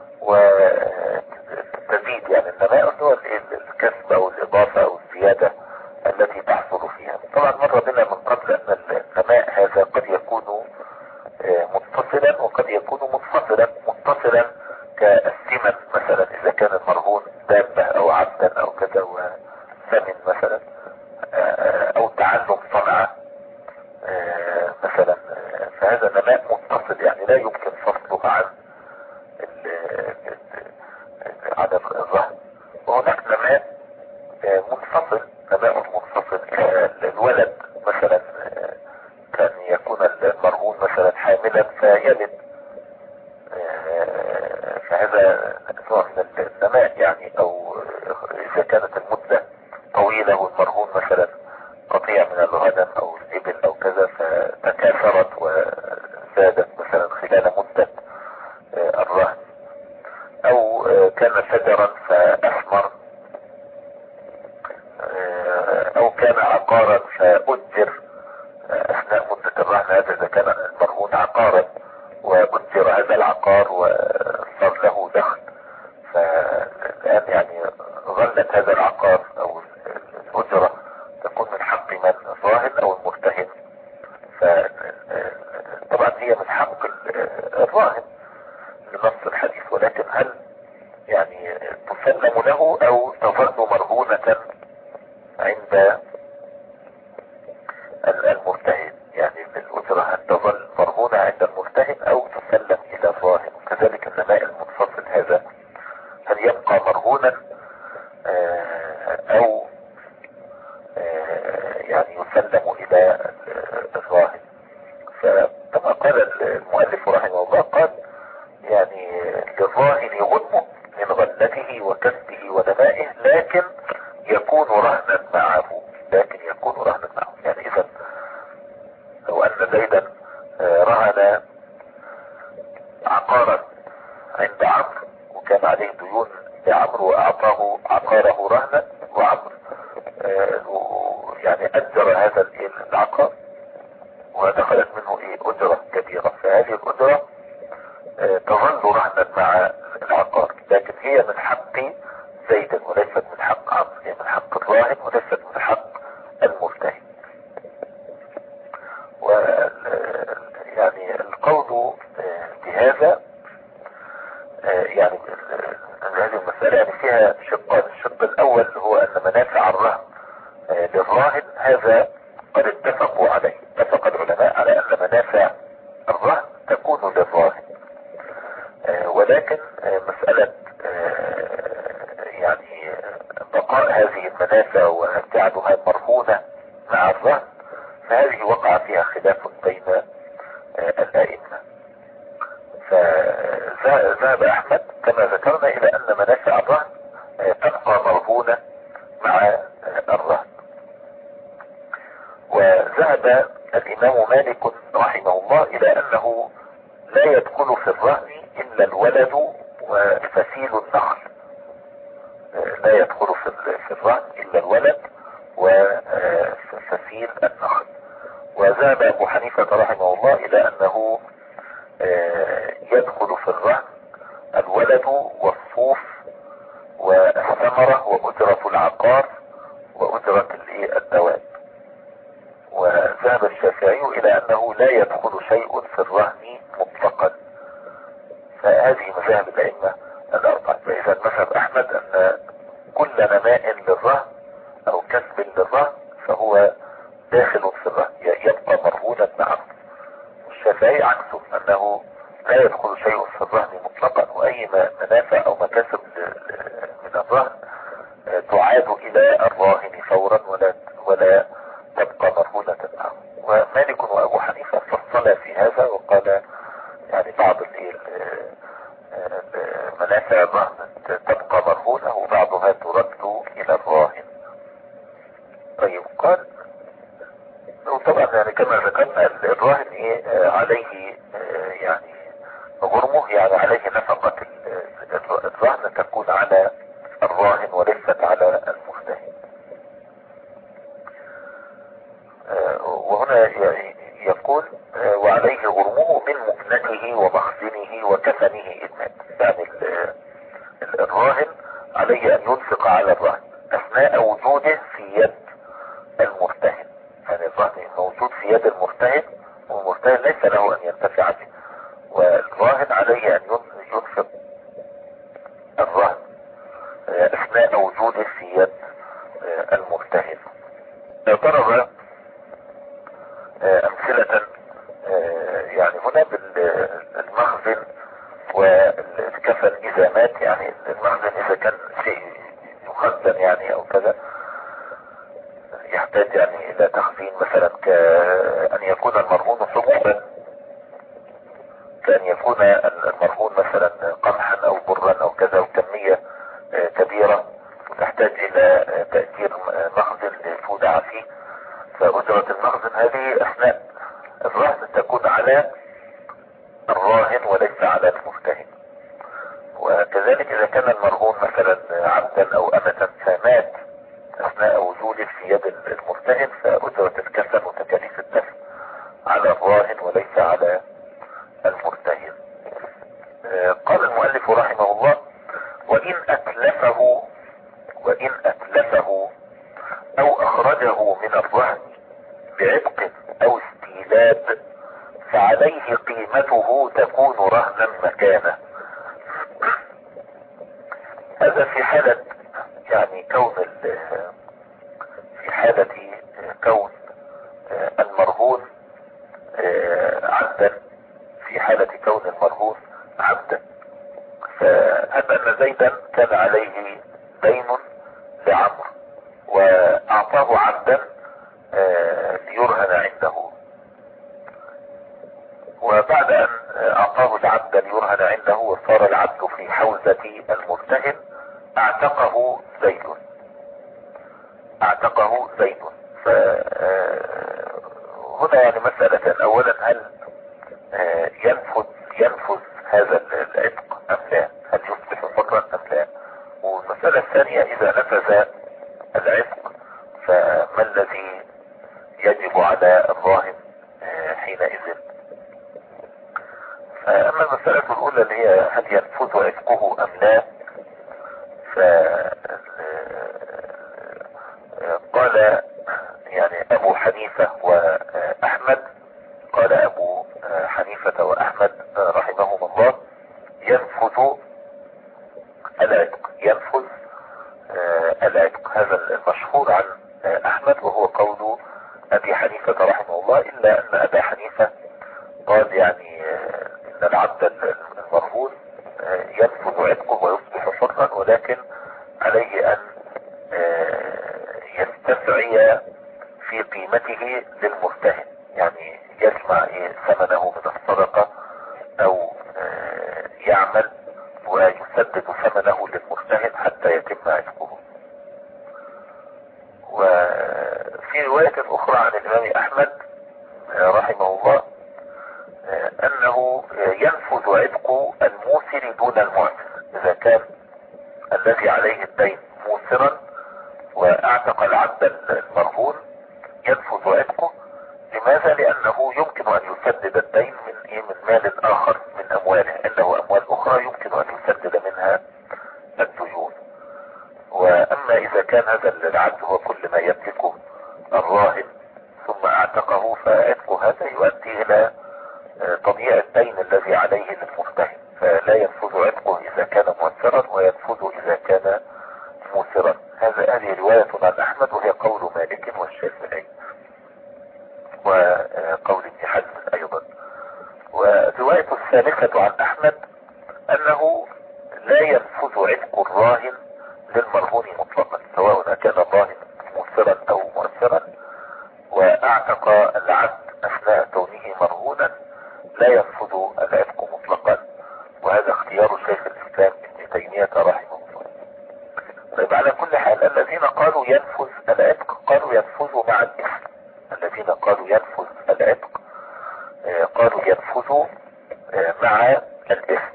وتزيد، يعني النماء هو الكسب او الاضافة او الزيادة التي تحصل فيها. طبعا مر بنا من قبل ان النماء هذا قد يكون متصلا وقد يكون منفصلا. متصلا كالثمن مثلا اذا كان المرهون دابة او عبدا او كذا وثمن مثلا، او تعلم صنعة مثلا، فهذا نماء متصل يعني لا يمكن فصله عن عن الرهن. وهناك نماء منفصل، نماء منفصل كالولد مثلا، كان يكون المرهون مثلا حاملا فيلد، فهذا نوع من النماء يعني. او اذا كانت المدة طويلة والمرهون مثلا قطيع من الغنم او الابل او كذا فتكاثرت وزادت مثلا خلال مدة الرهن، او كان شجرا فاثمر، او كان عقارا فأجر اثناء مدة الرهن. هذا اذا كان المرهون عقارا وأجر هذا العقار وصار له دخل، فالآن يعني ظلت هذا العقار او الأجرة تكون من حق من الراهن او المرتهن. فطبعا هي من حق الراهن لنص الحديث، ولكن هل يعني تسلم له او تظل مرهونة عند المرتهن؟ يعني الأجرة هل تظل مرهونة عند المرتهن او تسلم الى الراهن؟ وكذلك النماء المنفصل هذا هل يبقى مرهونا او يعني يسلم الى الراهن؟ فكما قال المؤلف رحمه الله، قال يعني للراهن غنمه من غلته وكسبه ونمائه، لكن يكون رهنا معه. لكن يكون رهنا معه يعني اذا لو ان زيدا رهن عقارا عند عمرو وكان عليه ديون لعمرو واعطاه عقاره رهنا، وعمرو يعني اجر هذا العقار ودخلت منه ايه اجرة كبيرة، فهذه الاجرة تظل رهنا مع العقار، لكن هي من حق زيد وليست من حق عمرو، هي من حق الراهن وليست من حق المرتهن. و يعني القول بهذا يعني هذه المسألة يعني فيها شقان. الشق الاول هو ان منافع الرهن للراهن هذا قد اتفقوا عليه، اتفق العلماء على ان منافع الرهن تكون للراهن، ولكن مسألة يعني بقاء هذه المنافع وجعلها مرهونة مع الرهن فهذه وقع فيها خلاف بين الائمة. فذهب احمد كما ذكرنا الى ان منافع الرهن تبقى مرهونة مع الرهن. وذهب الامام مالك رحمه الله الى انه لا يدخل في الرهن الا الولد وفسيل النخل، لا يدخل في الرهن الا الولد وفسيل النخل. وذهب ابو حنيفة رحمه الله الى انه يدخل في الرهن الولد والصوف والثمرة وأجرة العقار وأجرة الدواب. وذهب الشافعي الى انه لا يدخل شيء في الرهن مطلقا. فهذه مذاهب الائمة الاربعة. فاذا مذهب احمد ان كل نماء للرهن او كسب للرهن فهو داخل في الرهن يبقى مرهونا معه. الشافعي عكسه، انه لا يدخل شيء في الرهن مطلقا، واي منافع او مكاسب من الرهن تعاد الى الراهن فورا ولا ولا تبقى مرهونة معه. ومالك وابو حنيفة فصل في هذا وقال يعني بعض منافع الرهن تبقى مرهونة وبعضها ترد الى الراهن. طيب قال وطبعا يعني كما ذكرنا الراهن ايه عليه يعني غرمه، يعني عليه نفقة الرهن تكون على الراهن وليست على المرتهن. وهنا يقول وعليه غرمه من مكنته ومخزنه وكفنه إن مات. يعني الراهن عليه ان ينفق على الرهن اثناء وجوده في يد المرتهن. يعني الرهن موجود في يد المرتهن والمرتهن ليس له ان ينتفع به، والراهن عليه ان ينفق الرهن اثناء وجوده في يد المرتهن. ضرب امثلة يعني هنا بالمخزن والكفن اذا مات. يعني المخزن اذا كان شيء يخزن يعني او كذا يحتاج يعني الى تخزين، مثلا كأن يكون المرهون حبوبا، كأن يكون المرهون مثلا قمحا او برا او كذا وكمية كبيرة وتحتاج الى تأثير مخزن لتودع فيه، فأجرة المخزن هذه اثناء الرهن تكون على الراهن وليس على المرتهن. وكذلك اذا كان المرهون مثلا عبدا او امة فمات اثناء وجوده في يد المرتهن فأجرة الكفن وتكاليف الدفن على الراهن وليس على المرتهن. قال المؤلف رحمه الله وإن أتلفه وإن أتلفه أو أخرجه من الرهن بعتق أو استيلاد فعليه قيمته تكون رهنا مكانه. هذا في حالة يعني كون في حالة كون المرهون عبدا، في حالة كون المرهون عبدا. فهب أن زيدا كان عليه دين لعمرو وأعطاه عبدا ليرهن عنده، وبعد أن أعطاه العبد ليرهن عنده وصار العبد في حوزة المرتهن اعتقه زيد اعتقه زيد فهنا يعني مسألة اولا هل ينفذ ينفذ هذا العتق ام لا، هل يصبح حرا ام لا. والمسألة الثانية اذا نفذ العتق فما الذي يجب على الراهن حينئذ. فاما المسألة الاولى اللي هي هل ينفذ عتقه ام لا، فقال يعني ابو حنيفة واحمد، قال ابو حنيفة واحمد رحمهم الله ينفذ العتق ينفذ العتق. هذا المشهور عن احمد وهو قول ابي حنيفة رحمه الله، الا ان ابا حنيفة قال يعني ان العبد المرهون ينفذ عتقه ويصبح حرا، ولكن عليه ان يستسعي في قيمته للمرتهن، يعني يجمع ثمنه من الصدقة او يعمل ويسدد ثمنه للمرتهن حتى يتم عتقه. وفي رواية اخرى عن الامام احمد رحمه الله انه ينفذ عتق الموسر دون المعسر. اذا كان الذي عليه الدين موسرا واعتق العبد المرهون ينفذ عتقه. لماذا؟ لانه يمكن ان يسدد الدين من ايه من مال اخر من امواله، عنده اموال اخرى يمكن ان يسدد منها الديون. واما اذا كان هذا العبد هو كل ما يملكه الراهن ثم اعتقه فعتق هذا يؤدي الى تضييع الدين الذي عليه للمرتهن، فلا ينفذ عتقه اذا كان مؤثرا وينفذ اذا كان موسرا. هذا هذه رواية عن احمد وهي قول مالك والشافعي وقول ابن حزم ايضا. اعتق العبد اثناء كونه مرهونا لا ينفذ العتق مطلقا، وهذا اختيار شيخ الاسلام ابن تيمية رحمه الله. طيب على كل حال الذين قالوا ينفذ العتق قالوا ينفذ مع الاثم. الذين قالوا ينفذ العتق قالوا ينفذ مع الاثم،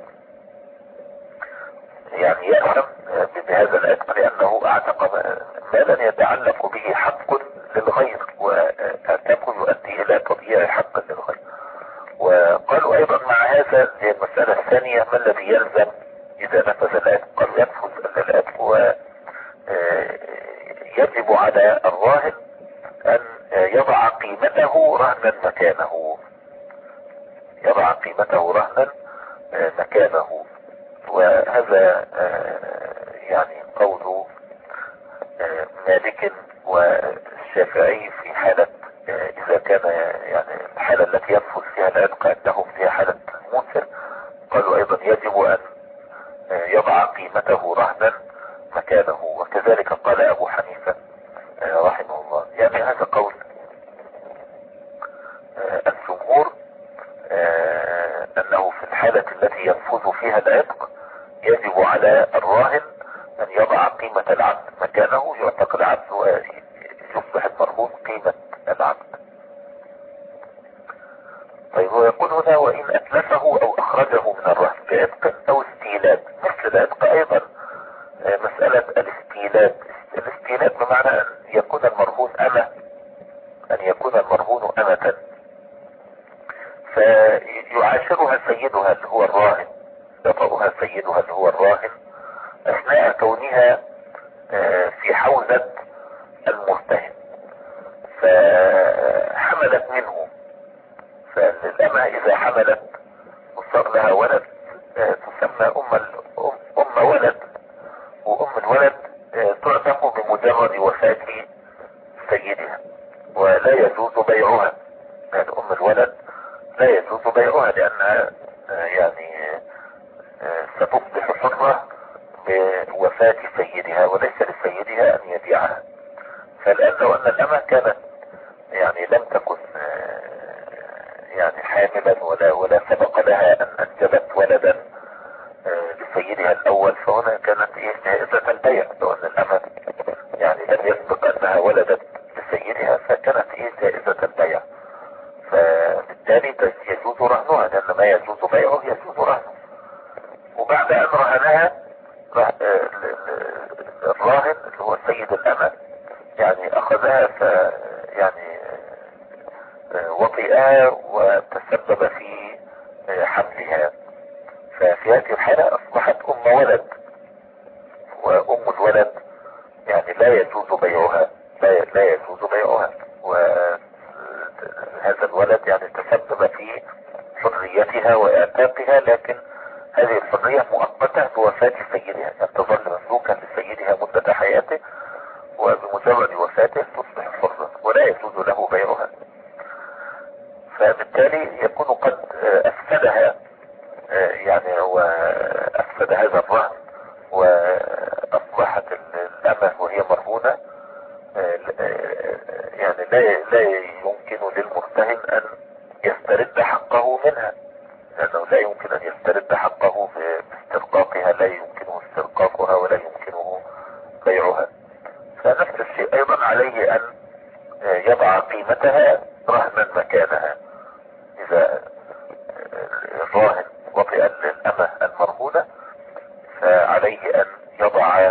يعني يأثم بهذا العتق لانه اعتق مالا يتعلق به حق للغير، والعتق يؤدي الى تضييع حق للغير. وقالوا ايضا مع هذا زي المسألة الثانية ما الذي يلزم اذا نفذ العتق؟ قالوا ينفذ العتق ويجب على الراهن ان يضع قيمته رهنا مكانه، يضع قيمته رهنا مكانه. وهذا يعني قول مالك والشافعي في حالة اذا كان يعني الحالة التي ينفذ فيها العتق عندهم فيها حالة موسر، قالوا ايضا يجب ان يضع قيمته رهنا مكانه. وكذلك قال ابو حنيفة رحمه الله. يعني هذا قول الجمهور انه في الحالة التي ينفذ فيها العتق يجب على الراهن ان يضع قيمة العبد مكانه، يعتق العبد ويصبح المرهون قيمة العبد. طيب هو يقول هنا وان اتلفه او اخرجه من الرهن بعتق او استيلاد. مثل العتق ايضا مسألة الاستيلاد. الاستيلاد بمعنى ان يكون المرهون امة، ان يكون المرهون امة فيعاشرها سيدها اللي هو الراهن، يطأها سيدها اللي هو الراهن اثناء كونها في حوزة المرتهن، فحملت منه. فالأمة اذا حملت وصار لها ولد تسمى ام ام ولد، وام الولد تعتق بمجرد وفاة سيدها ولا يجوز بيعها. يعني ام الولد لا يجوز بيعها لانها يعني ستصبح حرة بوفاة سيدها وليس لسيدها ان يبيعها. فالآن لو ان الامة كانت يعني لم تكن يعني حاملا ولا ولا سبق لها ان انجبت ولدا لسيدها الاول، فهنا كانت ايه جائزة البيع. لو ان الامة يعني لم يسبق انها ولدت لسيدها فكانت ايه جائزة البيع، فبالتالي يجوز رهنها لان ما يجوز بيعه يجوز رهنه. وبعد ان رهنها الراهن اللي هو سيد الامة يعني اخذها ف يعني وطئها وتسبب في حملها، ففي هذه الحالة اصبحت ام ولد، وام الولد يعني لا يجوز بيعها، لا, لا يجوز بيعها. وهذا الولد يعني تسبب في حريتها واعتاقها، لكن هذه الحرية مؤقتة بوفاة سيدها، يعني تظل مملوكا لسيدها مدة حياته وبمجرد وفاته تصبح حرة ولا يجوز له بيعها. فبالتالي يكون قد افسدها، يعني هو افسد هذا الرهن واصبحت الامة وهي مرهونة. يعني لا لا يمكن للمرتهن ان يسترد حقه منها، لانه لا يمكن ان يسترد حقه باسترقاقها، لا يمكنه استرقاقها ولا يمكنه بيعها. فنفس الشيء ايضا عليه ان يضع قيمتها رهنا مكانها. اذا الراهن وطئ للامة المرهونة فعليه ان يضع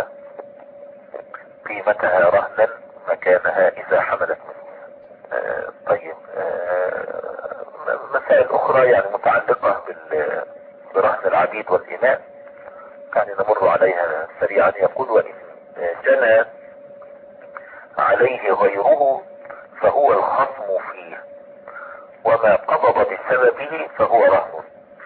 قيمتها رهنا مكانها اذا حملت منه. آه طيب آه مسائل اخرى يعني متعلقة برهن العبيد والإماء يعني نمر عليها سريعا. يقول وإن جنى عليه غيره فهو الخصم فيه، وما قبض بسببه فهو رهن.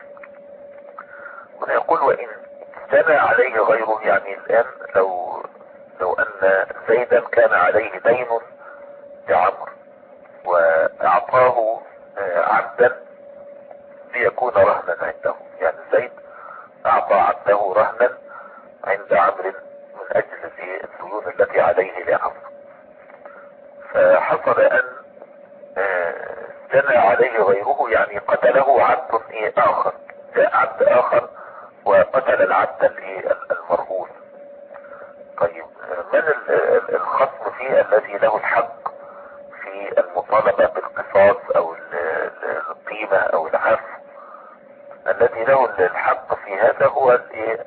ويقول وإن جنى عليه غيره يعني الآن لو لو أن زيدا كان عليه دين لعمر وأعطاه عبدا ليكون رهنا عنده، يعني زيد أعطى عبده رهنا عند عمرو من أجل الديون التي عليه لعمرو، فحصل أن جنى عليه غيره يعني قتله عبد ايه اخر، جاء عبد اخر وقتل العبد الايه المرهون. طيب من الخصم فيه الذي له الحق في المطالبة بالقصاص او القيمة او العفو؟ الذي له الحق في هذا هو الايه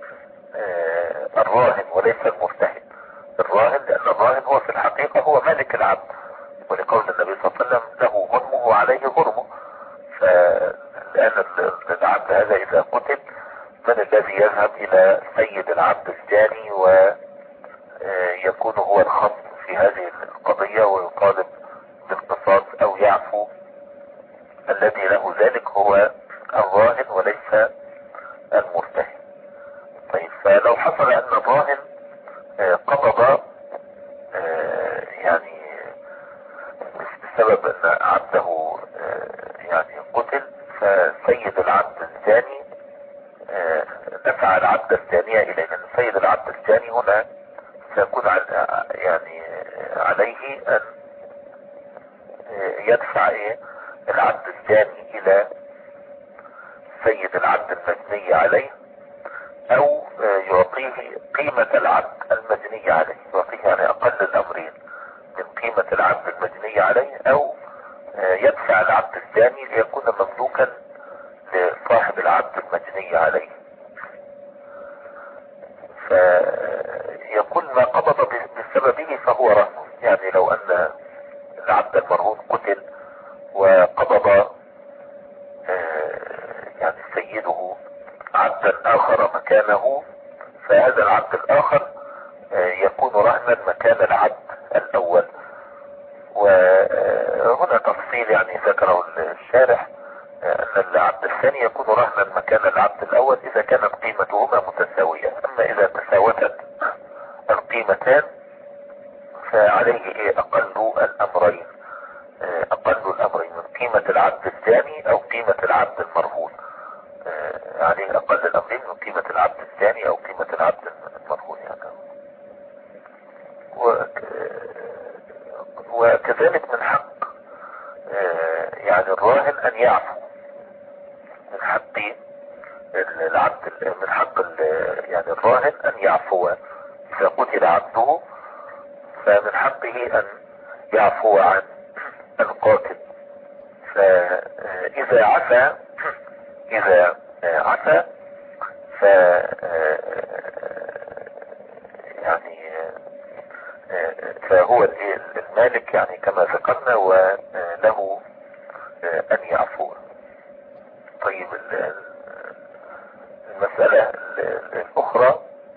الراهن وليس المرتهن. الراهن لان الراهن هو في الحقيقة هو مالك العبد، ولقول النبي صلى الله عليه وسلم له غنمه وعليه غرمه. فالآن العبد هذا إذا قتل من الذي يذهب إلى سيد العبد الجاني ويكون هو الخصم في هذه القضية ويطالب بالقصاص أو يعفو؟ الذي له ذلك هو الراهن وليس المرتهن. طيب فلو حصل أن الراهن قبض يعني بسبب ان عبده يعني قتل، فسيد العبد الثاني دفع العبد الثانية اليه، لان سيد العبد الثاني هنا سيكون يعني عليه ان يدفع ايه العبد الثاني الى سيد العبد المجني عليه، او يعطيه قيمة العبد المجني عليه، يعطيه يعني اقل الامرين من قيمة العبد المجني عليه، او يدفع العبد الثاني ليكون مملوكا لصاحب العبد المجني عليه. فيكون ما قبض بسببه فهو رهن. يعني لو ان العبد المرهون قتل وقبض يعني سيده عبدا اخر مكانه، فهذا العبد الاخر يكون رهنا مكان العبد الاول. وهنا تفصيل يعني ذكره الشارح ان العبد الثاني يكون رهنا مكان العبد الاول اذا كانت قيمتهما متساوية. اما اذا تساوتت القيمتان فعليه ايه اقل الامرين، اقل الامرين من قيمة العبد الثاني او قيمة العبد المرهون. عليه اقل الامرين من قيمة العبد الثاني او قيمة العبد المرهون يعني. وكذلك من حق يعني الراهن ان يعفو، من حق العبد من حق يعني الراهن ان يعفو اذا قتل عبده، فمن حقه ان يعفو عن القاتل. فاذا عفا اذا عفا ف يعني فهو المالك يعني كما ذكرنا وله ان يعفو. طيب المسألة الاخرى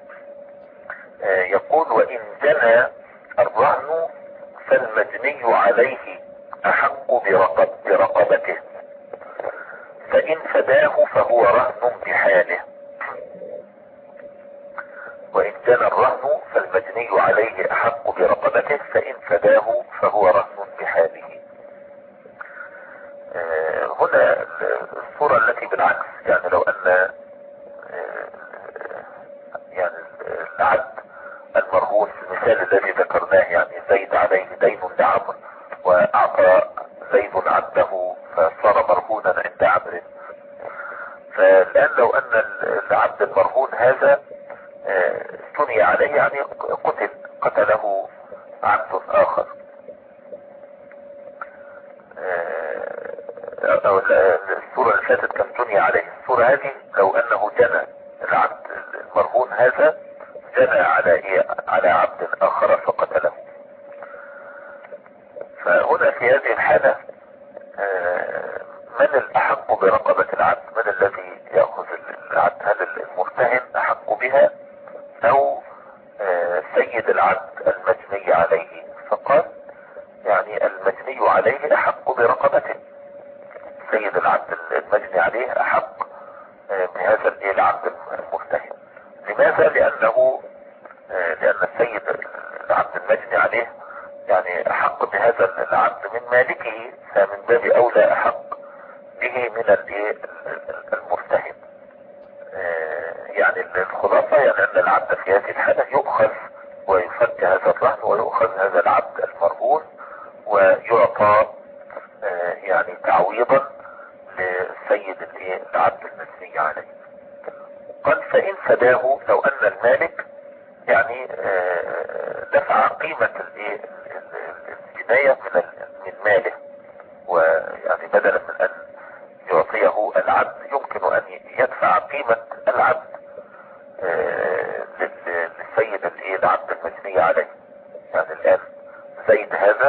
يقول وان جنى الرهن فالمجني عليه احق برقب برقبته، فان فداه فهو رهن بحاله. وان جنى الرهن فالمجني عليه احق برقبته، فان فداه فهو رهن بحاله. آه هنا الصورة التي بالعكس، يعني لو ان آه يعني العبد المرهون في المثال الذي ذكرناه، يعني زيد عليه دين لعمرو واعطى زيد عبده فصار مرهونا عند عمرو. فالان لو ان العبد المرهون هذا ثني عليه يعني قتل قتله عبد اخر، او الصورة اللي فاتت كان ثني عليه. الصورة هذه لو انه جنى العبد المرهون هذا جنى على ايه على عبد اخر فقتله. فهنا في هذه الحالة من الاحق برقبة العبد؟ من الذي يأخذ العبد؟ هل المرتهن احق بها او سيد العبد المجني عليه؟ فقال يعني المجني عليه احق برقبته، سيد العبد المجني عليه احق بهذا العبد المرتهن. لماذا؟ لانه لان السيد العبد المجني عليه يعني احق بهذا العبد من مالكه، فمن باب اولى احق به من المرتهن. يعني الخلاصة يعني ان العبد في هذه الحالة يؤخذ ويفك هذا الرهن ويؤخذ هذا العبد المرهون ويعطى يعني تعويضا للسيد الايه العبد المثني عليه. قال فإن فداه، لو أن المالك يعني دفع قيمة الايه الجناية من من ماله، ويعني بدلا من أن يعطيه العبد يمكن أن يدفع قيمة العبد للسيد الايه العبد المثني عليه. يعني الآن زيد هذا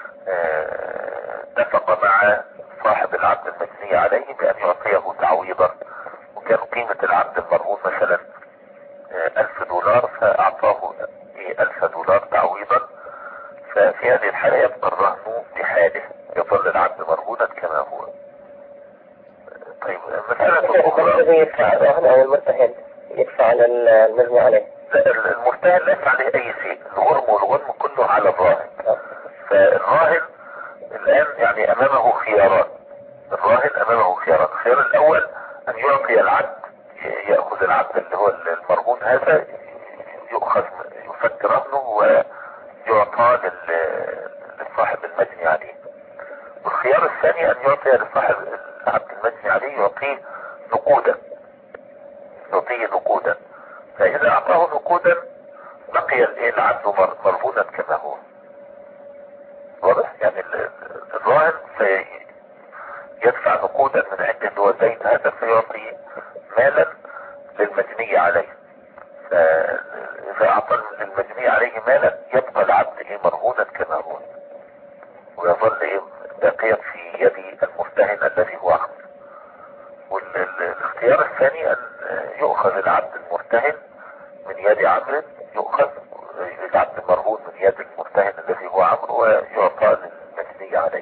اتفق مع صاحب العبد المثني عليه بأن يعطيه تعويضا، وكان قيمة العبد المرهون مثلا ألف دولار، فأعطاه ألف دولار تعويضا. ففي هذه الحالة يبقى الرهن بحاله، يظل العبد مرهونا كما هو. طيب مسألة أخرى، يدفع الرهن أو المرتهن يدفع على المجني عليه؟ المرتهن ليس عليه أي شيء، الغرم والغنم كله على الراهن. فالراهن الآن يعني أمامه خيارات، الراهن أمامه خيارات. الخيار الأول أن يعطي العبد، يأخذ العبد اللي هو المرهون هذا، يؤخذ يفك رهنه ويعطى لصاحب المجني عليه. والخيار الثاني أن يعطي لصاحب العبد المجني عليه، يعطيه نقودا، يعطيه نقودا. فإذا أعطاه نقودا بقي العبد مرهونا كما هو. واضح؟ يعني الراهن سيدفع نقودا من عند اللي هو زيد هذا، فيعطي مالا للمجني عليه. فإذا أعطى للمجني عليه مالا يبقى العبد إيه مرهونا كما هو، ويظل إيه باقيا في يد المرتهن الذي هو عبد. والاختيار الثاني أن يؤخذ العبد المرتهن من يد عمرو، يؤخذ العبد المرهون من يد المرتهن الذي هو عمرو ويعطى للمجني عليه.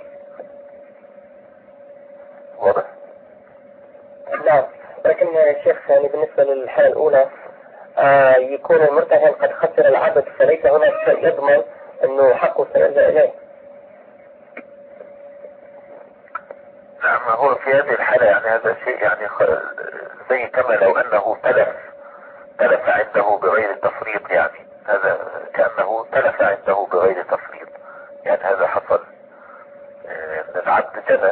واضح؟ نعم. لكن يا شيخ يعني بالنسبة للحالة الأولى آه يكون المرتهن قد خسر العبد، فليس هناك شيء يضمن أنه حقه سيرجع إليه. نعم، هو في هذه الحالة يعني هذا شيء يعني زي كما لو أنه تلف تلف عنده بغير تفريط، يعني هذا كأنه تلف عنده بغير تفريط. يعني هذا حصل ان العبد جنى،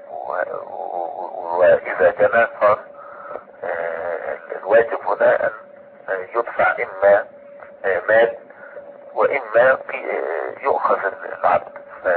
واذا جنى صار الواجب هنا ان يدفع اما مال واما يؤخذ العبد.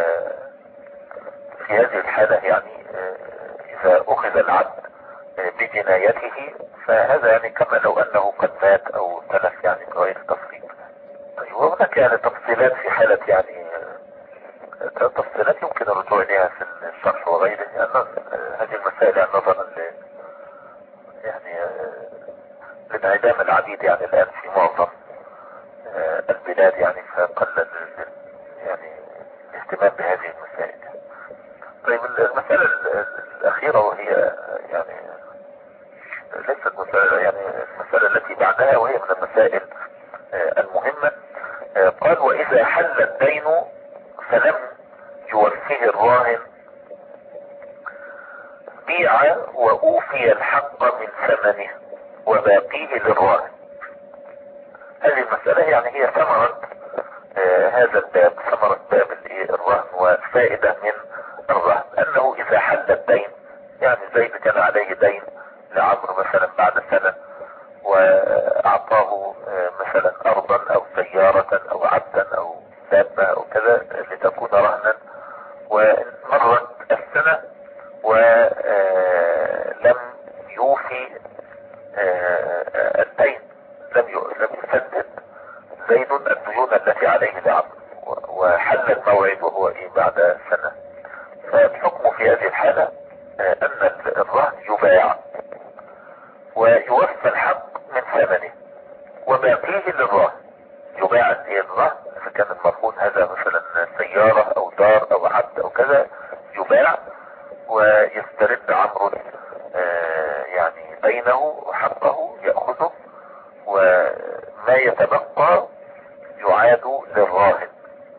في هذه الحالة يعني اذا اخذ العبد بجنايته فهذا يعني كما لو انه قد مات او تلف يعني بغير تفريط. طيب وهناك يعني تفصيلات في حالة يعني تفصيلات يمكن الرجوع اليها في الشرح وغيره، يعني هذه المسائل يعني نظرا ل يعني لانعدام العبيد يعني الان في معظم البلاد، يعني فقل يعني الاهتمام بهذه المسائل. طيب المسألة الأخيرة وهي يعني ليست مسألة، يعني المسألة التي بعدها وهي من المسائل المهمة. قال وإذا حل الدين فلم يوفيه الراهن بيع وأوفي الحق من ثمنه وباقيه للراهن. هذه المسألة يعني هي ثمرة هذا الباب، ثمرة باب الرهن وفائدة من الرهن، أنه إذا حل الدين، يعني زيد كان عليه دين لعمرو مثلا بعد سنة وأعطاه مثلا أرضا أو سيارة أو عبدا أو دابة أو كذا لتكون رهنا، ومرت السنة ولم يوفي الدين، لم لم يسدد زيد الديون التي عليه لعمرو، وحل الموعد وهو إيه بعد سنة. فالحكم في هذه الحالة أن الرهن يباع ويوفى الحق من ثمنه وباقيه للراهن. يباع الرهن إذا كان المرهون هذا مثلا سيارة أو دار أو عبد أو كذا، يباع ويسترد عمرو يعني دينه وحقه يأخذه، وما يتبقى يعاد للراهن.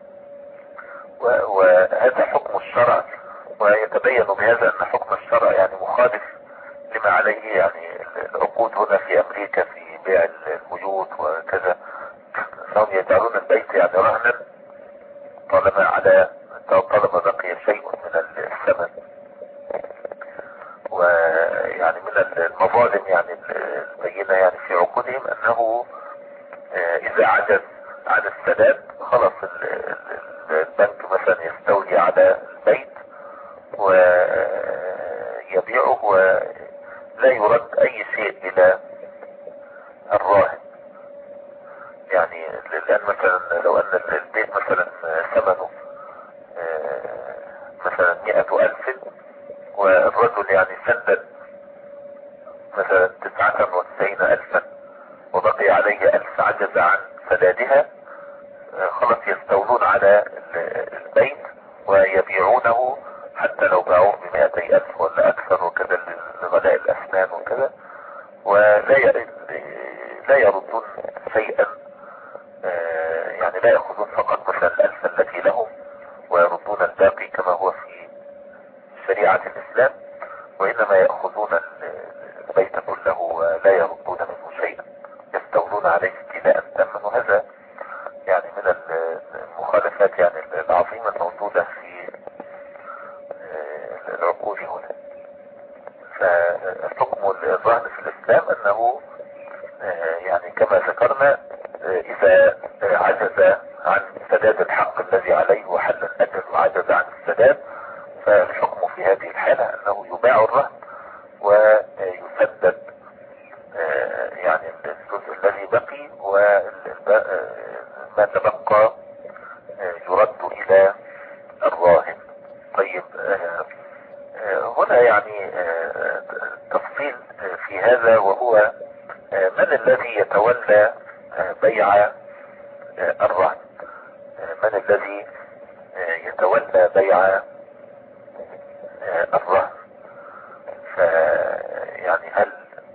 وهذا حكم الشرع، ويتبين بهذا ان حكم الشرع يعني مخالف لما عليه يعني العقود هنا في امريكا في بيع البيوت وكذا، فهم يجعلون البيت يعني رهنا طالما على طالما بقي شيء من الثمن. المظالم يعني البينة يعني في عقودهم انه اذا عجز عن السداد خلاص البنك مثلا يستولي على البيت ويبيعه ولا يرد اي شيء الى الراهن. يعني لان مثلا لو ان البيت مثلا ثمنه مثلا مئة الف والرجل يعني سدد مثلا تسعة وتسعين الفا وبقي عليه الف عجز عن سدادها، خلاص يستولون على البيت ويبيعونه حتى لو باعوه بمئتي الف ولا اكثر، وكذا لغلاء الاسنان وكذا، ولا لا يردون شيئا، يعني لا يأخذون فقط مثلا الالف التي لهم ويردون الباقي كما هو في شريعة الاسلام، وانما يأخذون البيت كله ولا يردون منه شيئا، يستولون عليه استيلاء تاما. وهذا يعني من المخالفات يعني العظيمة الموجودة في العقود هنا. فحكم الرهن في الاسلام انه يعني كما ذكرنا اذا عجز عن سداد الحق الذي عليه وحل الاجل وعجز عن السداد، فالحكم في هذه الحالة انه يباع الرهن ويسدد يعني الجزء الذي بقي، وما تبقى يرد الى الراهن. طيب هنا يعني تفصيل في هذا، وهو من الذي يتولى بيع الرهن؟ من الذي يتولى بيع الرهن؟ فيعني هل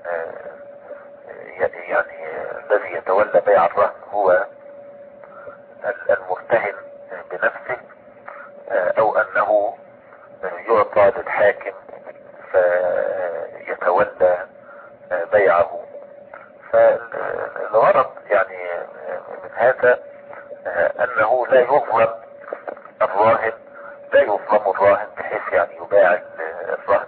يعني الذي يتولى بيع الرهن هو المرتهن بنفسه، او انه يعطى للحاكم فيتولى بيعه؟ فالغرض يعني من هذا انه لا يظلم الراهن، لا يظلم الراهن بحيث يعني يباع الرهن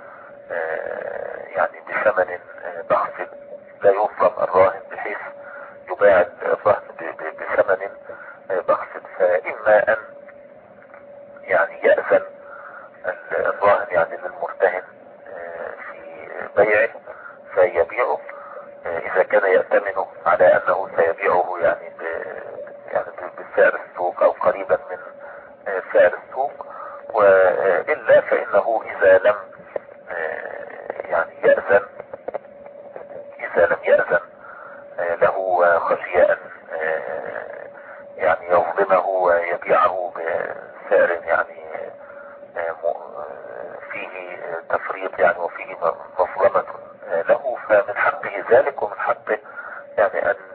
يعني بثمن بخس، لا يظلم الراهن بحيث يباع الرهن بثمن بخس. فإما أن يعني يأذن الراهن يعني للمرتهن في بيعه فيبيعه إذا كان يأتمن على أنه سيبيعه يعني يعني بسعر السوق أو قريبا من سعر السوق، وإلا فإنه إذا لم يعني يأذن إذا لم يأذن له خشية أن يعني يظلمه ويبيعه بسعر يعني فيه تفريط يعني وفيه مظلمة له، فمن حقه ذلك، ومن حقه يعني أن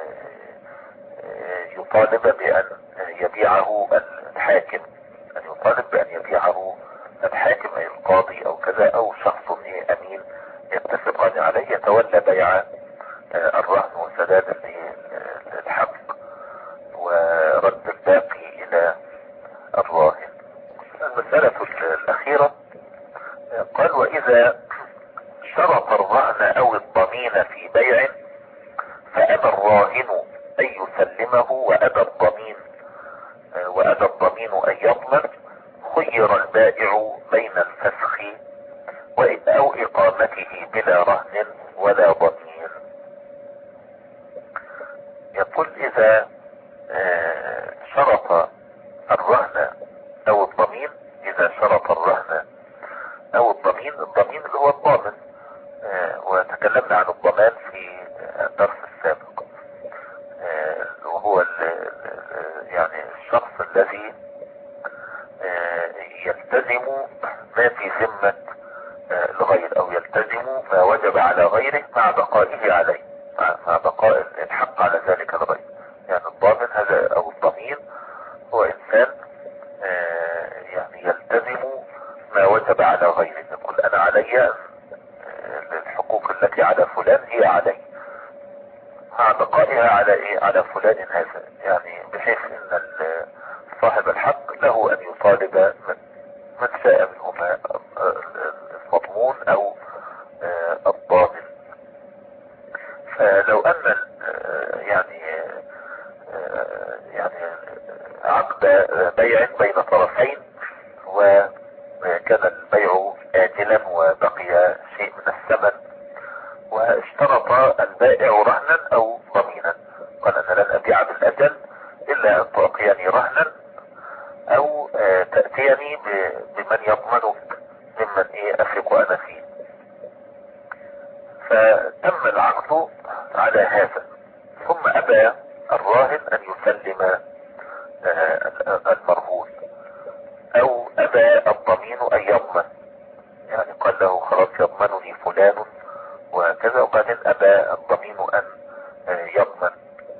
يطالب بأن يبيعه الحاكم، أن يطالب بأن يبيعه الحاكم أي القاضي أو كذا، أو شخص أمين يتفقان عليه يتولى بيع الرهن وسداد الحق ورد الباقي إلى الراهن. المسألة الأخيرة قال: وإذا شرط الرهن أو الضمين في بيع فأبى الراهن أن يسلمه وأبى الضمين وأبى الضمين أن يضمن، خير البائع بين الفسخ أو إقامته بلا رهن ولا ضمين. يقول: إذا شرط الرهن أو الضمين، إذا شرط الرهن أو الضمين، الضمين اللي هو الضامن، وتكلمنا عن الضمان في الدرس السابق، وهو يعني الشخص الذي يلتزم ما في ذمة الغير أو يلتزم ما وجب على غيره مع بقائه عليه، مع بقاء الحق على ذلك الغير. يعني الضامن هذا أو الضمين هو إنسان يعني يلتزم ما وجب على غيره، يقول أنا علي الحقوق التي على فلان هي علي مع بقائها على إيه؟ على فلان هذا، يعني بحيث أن صاحب الحق له أن يطالب من, من شاء منهما المضمون أو تأتيني بمن يضمنك ممن ايه اثق انا فيه. فتم العقد على هذا، ثم ابى الراهن ان يسلم المرهون، او ابى الضمين ان يضمن، يعني قال له خلاص يضمنني فلان وهكذا، وبعدين ابى الضمين ان يضمن.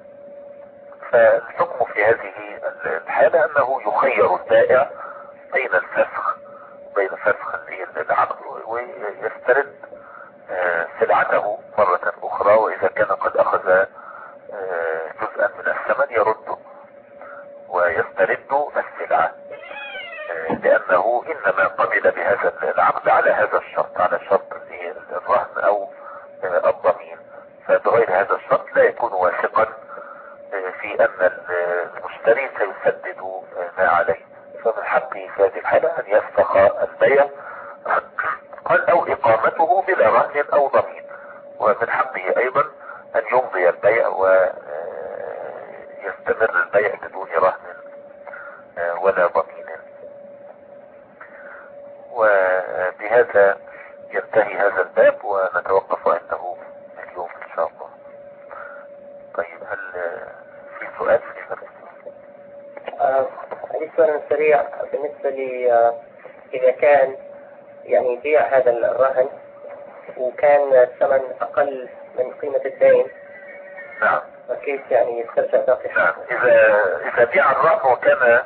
فالحكم في هذه الحالة انه يخير البائع بين الفسخ بين فسخ العقد ويسترد سلعته مرة اخرى، واذا كان قد اخذ جزءا من الثمن يرده ويسترد السلعة، لانه انما قبل بهذا العقد على هذا الشرط، على شرط الرهن او الضمين، فبغير هذا الشرط لا يكون واثقا في ان المشتري سيسدد ما عليه، فمن حقه في هذه الحالة ان يفسخ البيع قال او اقامته بلا رهن او ضمين، ومن حقه ايضا ان يمضي البيع ويستمر البيع بدون رهن ولا ضمين. وبهذا ينتهي هذا الباب ونتوقف عنده اليوم ان شاء الله. طيب هل في سؤال في هذا؟ آه عندي سؤال سريع بالنسبة لي. آه إذا كان يعني بيع هذا الرهن وكان الثمن أقل من قيمة الدين، نعم، فكيف يعني يسترجع باقي؟ نعم، إذا إذا بيع الرهن وكان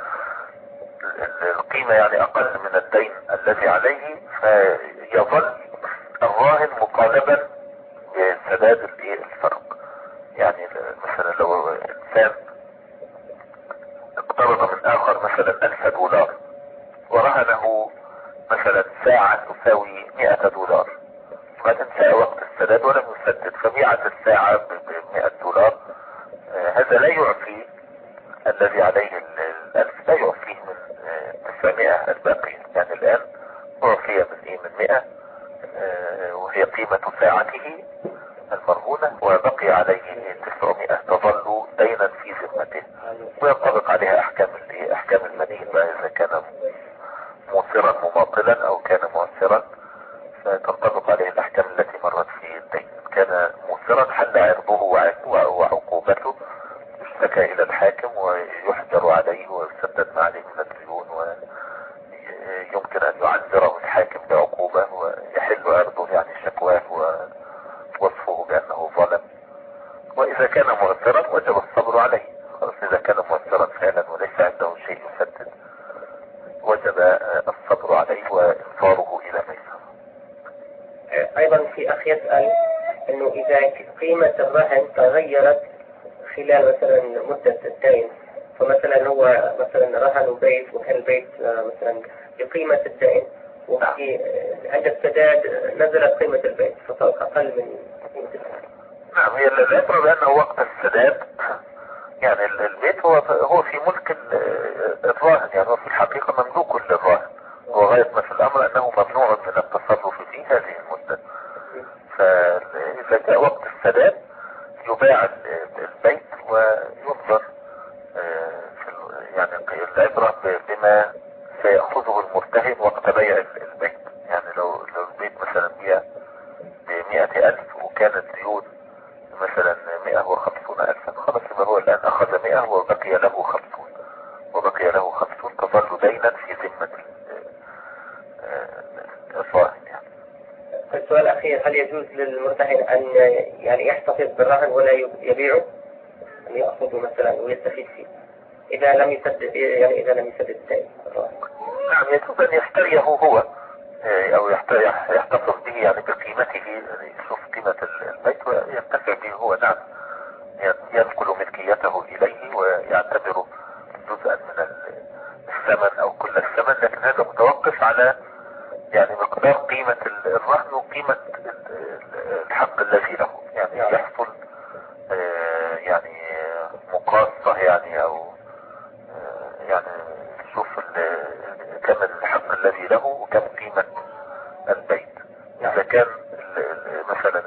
القيمة يعني أقل من الدين الذي عليه، فيظل الراهن مطالبا بسداد الفرق. يعني مثلا لو إنسان اقترض من آخر مثلا ألف دولار ورهنه مثلا ساعة تساوي مئة دولار، بعدين جاء وقت السداد ولم يسدد، فبيعت الساعة بمئة دولار، آه هذا لا يعفي الذي عليه الألف، لا يعفيه من تسعمائة الباقي. يعني الآن أعفي من إيه من مئة آه وهي قيمة ساعته المرهونة، وبقي عليه تسعمائة، تظل دينا في ذمته، وينطبق عليها أحكام أحكام المدين بقى، إذا كان موسرا مماطلا أو كان مؤثرا فتنطبق عليه الأحكام التي مرت في الدين. كان موسرا حل عرضه وعقوبته، يشتكى إلى الحاكم ويحجر عليه ويسدد ما عليه من الديون، ويمكن أن يعذره الحاكم بعقوبة ويحل عرضه يعني شكواه ووصفه بأنه ظلم. وإذا كان مؤثرا وجب الصبر عليه، خلاص إذا كان مؤثرا فعلا وليس عنده شيء يسدد وجب الصبر عليه وإنصاره إلى ميسر. أيضا في أخ يسأل أنه إذا قيمة الرهن تغيرت خلال مثلا مدة الدين، فمثلا هو مثلا رهن بيت وكان البيت مثلا بقيمة الدين، وفي عند السداد نزلت قيمة البيت فصار أقل من قيمة الدين. نعم، هي العبرة بأنه وقت السداد يعني البيت هو هو في ملك الراهن، يعني هو في الحقيقة مملوك للراهن، وغاية ما في الأمر أنه ممنوع من التصرف في هذه المدة. فإذا جاء وقت السداد يباع البيت وينظر يعني العبرة بما سيأخذه المرتهن وقت بيع البيت. يعني لو لو البيت مثلا بيع بمئة ألف وكانت ديون مثلا مئة وخمسون ألفا، خلاص يبقى هو الآن أخذ مئة وبقي له خمسون وبقي له خمسون، تظل دينا في ذمة الراهن. يعني السؤال الأخير، هل يجوز للمرتهن أن يعني يحتفظ بالرهن ولا يبيعه، أن يأخذه مثلا ويستفيد فيه إذا لم يسدد، يعني إذا لم يسدد الدين الراهن؟ نعم، يجوز أن يشتريه هو أو يحتفظ به يعني بقيمته، يشوف قيمة البيت وينتفع به هو. نعم، ينقل ملكيته إليه ويعتبره جزءا من الثمن أو كل الثمن، لكن هذا متوقف على يعني مقدار قيمة الرهن وقيمة الحق الذي له. يعني يحصل يعني مقاصة يعني أو يعني شوف كم الحق الذي له وكم قيمة البيت. إذا كان مثلا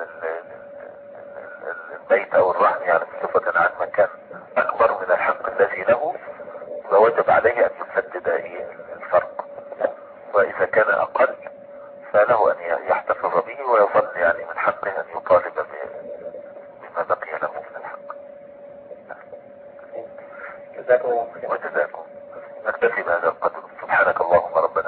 البيت أو الرهن يعني بصفة عامة كان أكبر من الحق الذي له، فوجب عليه أن يسدد الفرق. وإذا كان أقل فله أن يحتفظ به، ويظل يعني من حقه أن يطالب بما بقي له من الحق. جزاكم الله خيرا. وجزاكم. نكتفي بهذا القدر. سبحانك اللهم ربنا